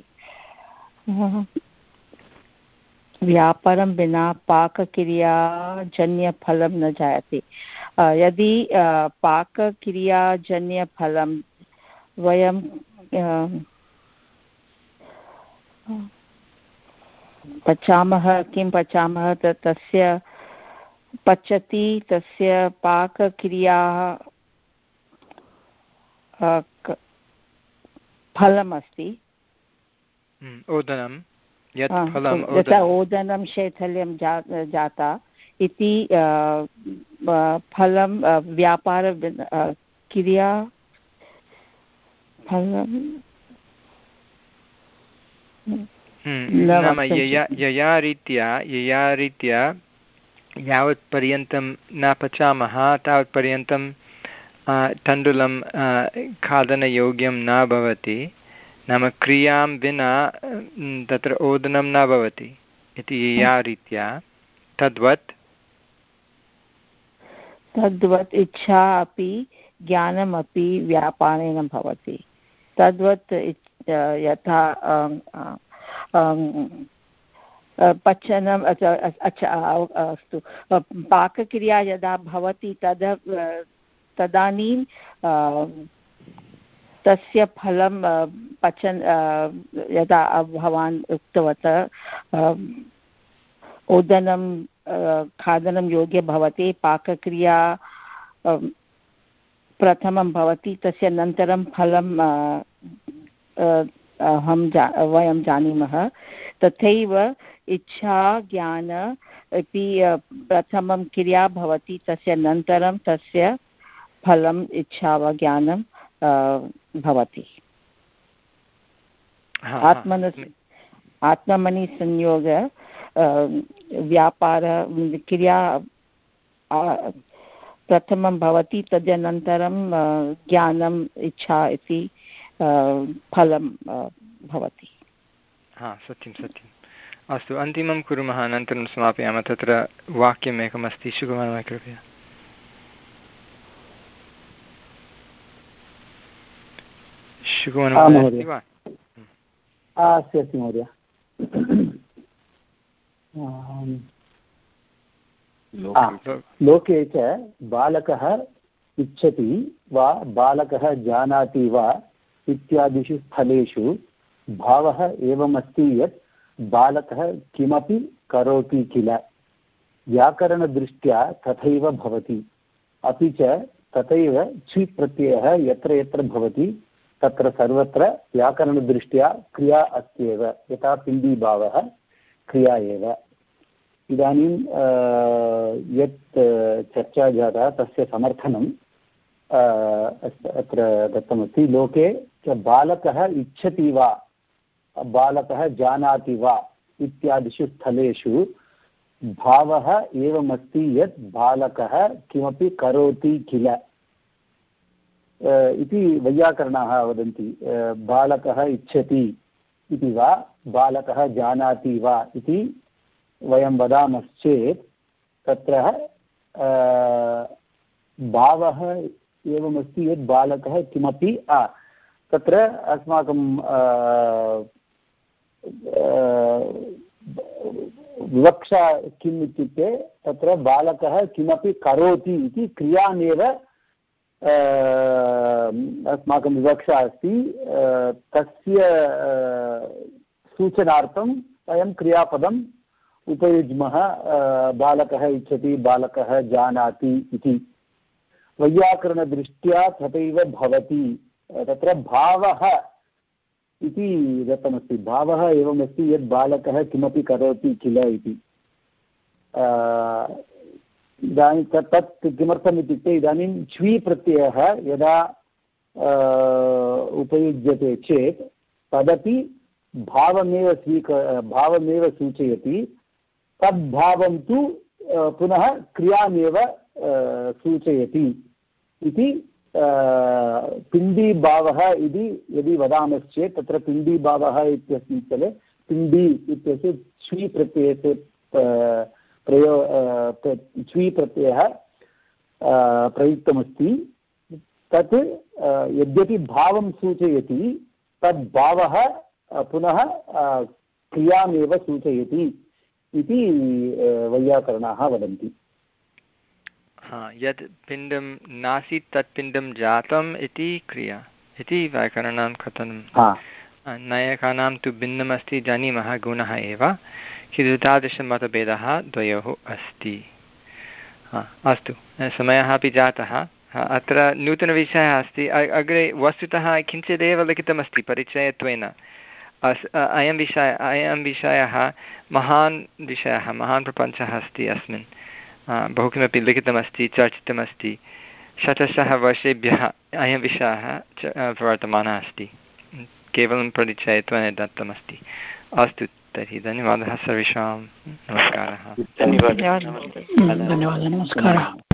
व्यापारं विना पाकक्रियाजन्यफलं न जायते। यदि पाकक्रियाजन्यफलं वयं पचामः किं पचामः तस्य पचति तस्य पाकक्रियाः फलमस्ति ओदनं यत् फलं यथा ओदनं शैथल्यं जाता इति फलं व्यापार क्रिया फलं नाम यया रीत्या यया रीत्या यावत्पर्यन्तं न पचामः तावत्पर्यन्तं तण्डुलं खादनयोग्यं न भवति। नाम क्रियां विना तत्र ओदनं न भवति इति या रीत्या तद्वत् तद्वत् इच्छा अपि ज्ञानमपि व्यापारेण भवति। तद्वत् यथा पचनम् अस्तु पाकक्रिया यदा भवति तद तदानीं तस्य फलं पचन यदा भवान् उक्तवत् ओदनं खादनं योग्य भवति पाकक्रिया प्रथमं भवति तस्य अनन्तरं फलं अहं जा वयं जानीमः। तथैव इच्छा ज्ञान अपि प्रथमं क्रिया भवति तस्य अनन्तरं तस्य फलम् इच्छा वा ज्ञानं भवति। आत्मन आत्मनि संयोग व्यापार क्रिया प्रथमं भवति तदनन्तरं ज्ञानम् इच्छा इति फलं भवति। हा सत्यं सत्यम्। अस्तु अन्तिमं कुर्मः अनन्तरं समापयामः। तत्र वाक्यम् एकमस्ति सुकुमारः कृपया। अस्ति अस्ति महोदय। लोके च बालकः इच्छति वा बालकः जानाति वा इत्यादिषु स्थलेषु भावः एवमस्ति यत् बालकः किमपि करोति किल। व्याकरणदृष्ट्या तथैव भवति। अपि च तथैव छि प्रत्ययः यत्र यत्र भवति तत्र सर्वत्र व्याकरणदृष्ट्या क्रिया अस्त्येव। यथा पिण्डीभावः क्रिया एव। इदानीं यत् चर्चा जाता तस्य समर्थनं अत्र दत्तमस्ति। लोके च बालकः इच्छति वा बालकः जानाति वा इत्यादिषु स्थलेषु भावः एवमस्ति यत् बालकः किमपि करोति किल इति वैयाकरणाः वदन्ति। बालकः इच्छति इति वा बालकः जानाति वा इति वयं वदामश्चेत् तत्र भावः एवमस्ति यत् बालकः किमपि तत्र अस्माकं विवक्षा किम् इत्युक्ते तत्र बालकः किमपि करोति इति क्रियामेव अस्माकं विवक्षा अस्ति। तस्य सूचनार्थं वयं क्रियापदम् उपयुज्मः। बालकः इच्छति, बालकः जानाति इति। वैयाकरणदृष्ट्या तथैव भवति। तत्र भावः इति दत्तमस्ति। भावः एवमस्ति यत् बालकः किमपि करोति किल इति। इदानीं तत् तत् किमर्थम् इत्युक्ते इदानीं च्वी प्रत्ययः यदा उपयुज्यते चेत् तदपि भावमेव स्वीक भावमेव सूचयति। तद्भावं तु पुनः क्रियामेव सूचयति इति पिण्डीभावः इति यदि वदामश्चेत् तत्र पिण्डीभावः इत्यस्मिन् स्थले पिण्डी इत्यस्य च्वी प्रत्ययस्य प्रयो च्वी प्रत्ययः प्रयुक्तमस्ति। तत् यद्यपि भावं सूचयति तद्भावः पुनः क्रियामेव सूचयति इति वैयाकरणाः वदन्ति। हा, यत् पिण्डं नासीत् तत् पिण्डं जातम् इति क्रिया इति व्याकरणां कथनं। नैयायिकानां तु भिन्नमस्ति, जानीमः गुणः एव, किन्तु तादृशमतभेदः द्वयोः अस्ति। अस्तु, समयः अपि जातः। अत्र नूतनविषयः अस्ति। अग्रे वस्तुतः किञ्चिदेव लिखितमस्ति परिचयत्वेन। अस् अयं विषयः अयं विषयः महान् विषयः, महान् प्रपञ्चः अस्ति अस्मिन्। बहु किमपि लिखितमस्ति, चर्चितमस्ति। शतशः वर्षेभ्यः अयं विषयः प्रवर्तमानः अस्ति। केवलं परिचयत्वेन दत्तमस्ति। अस्तु तर्हि धन्यवादः सर्वेषां। नमस्कारः। धन्यवादः। नमस्कारः।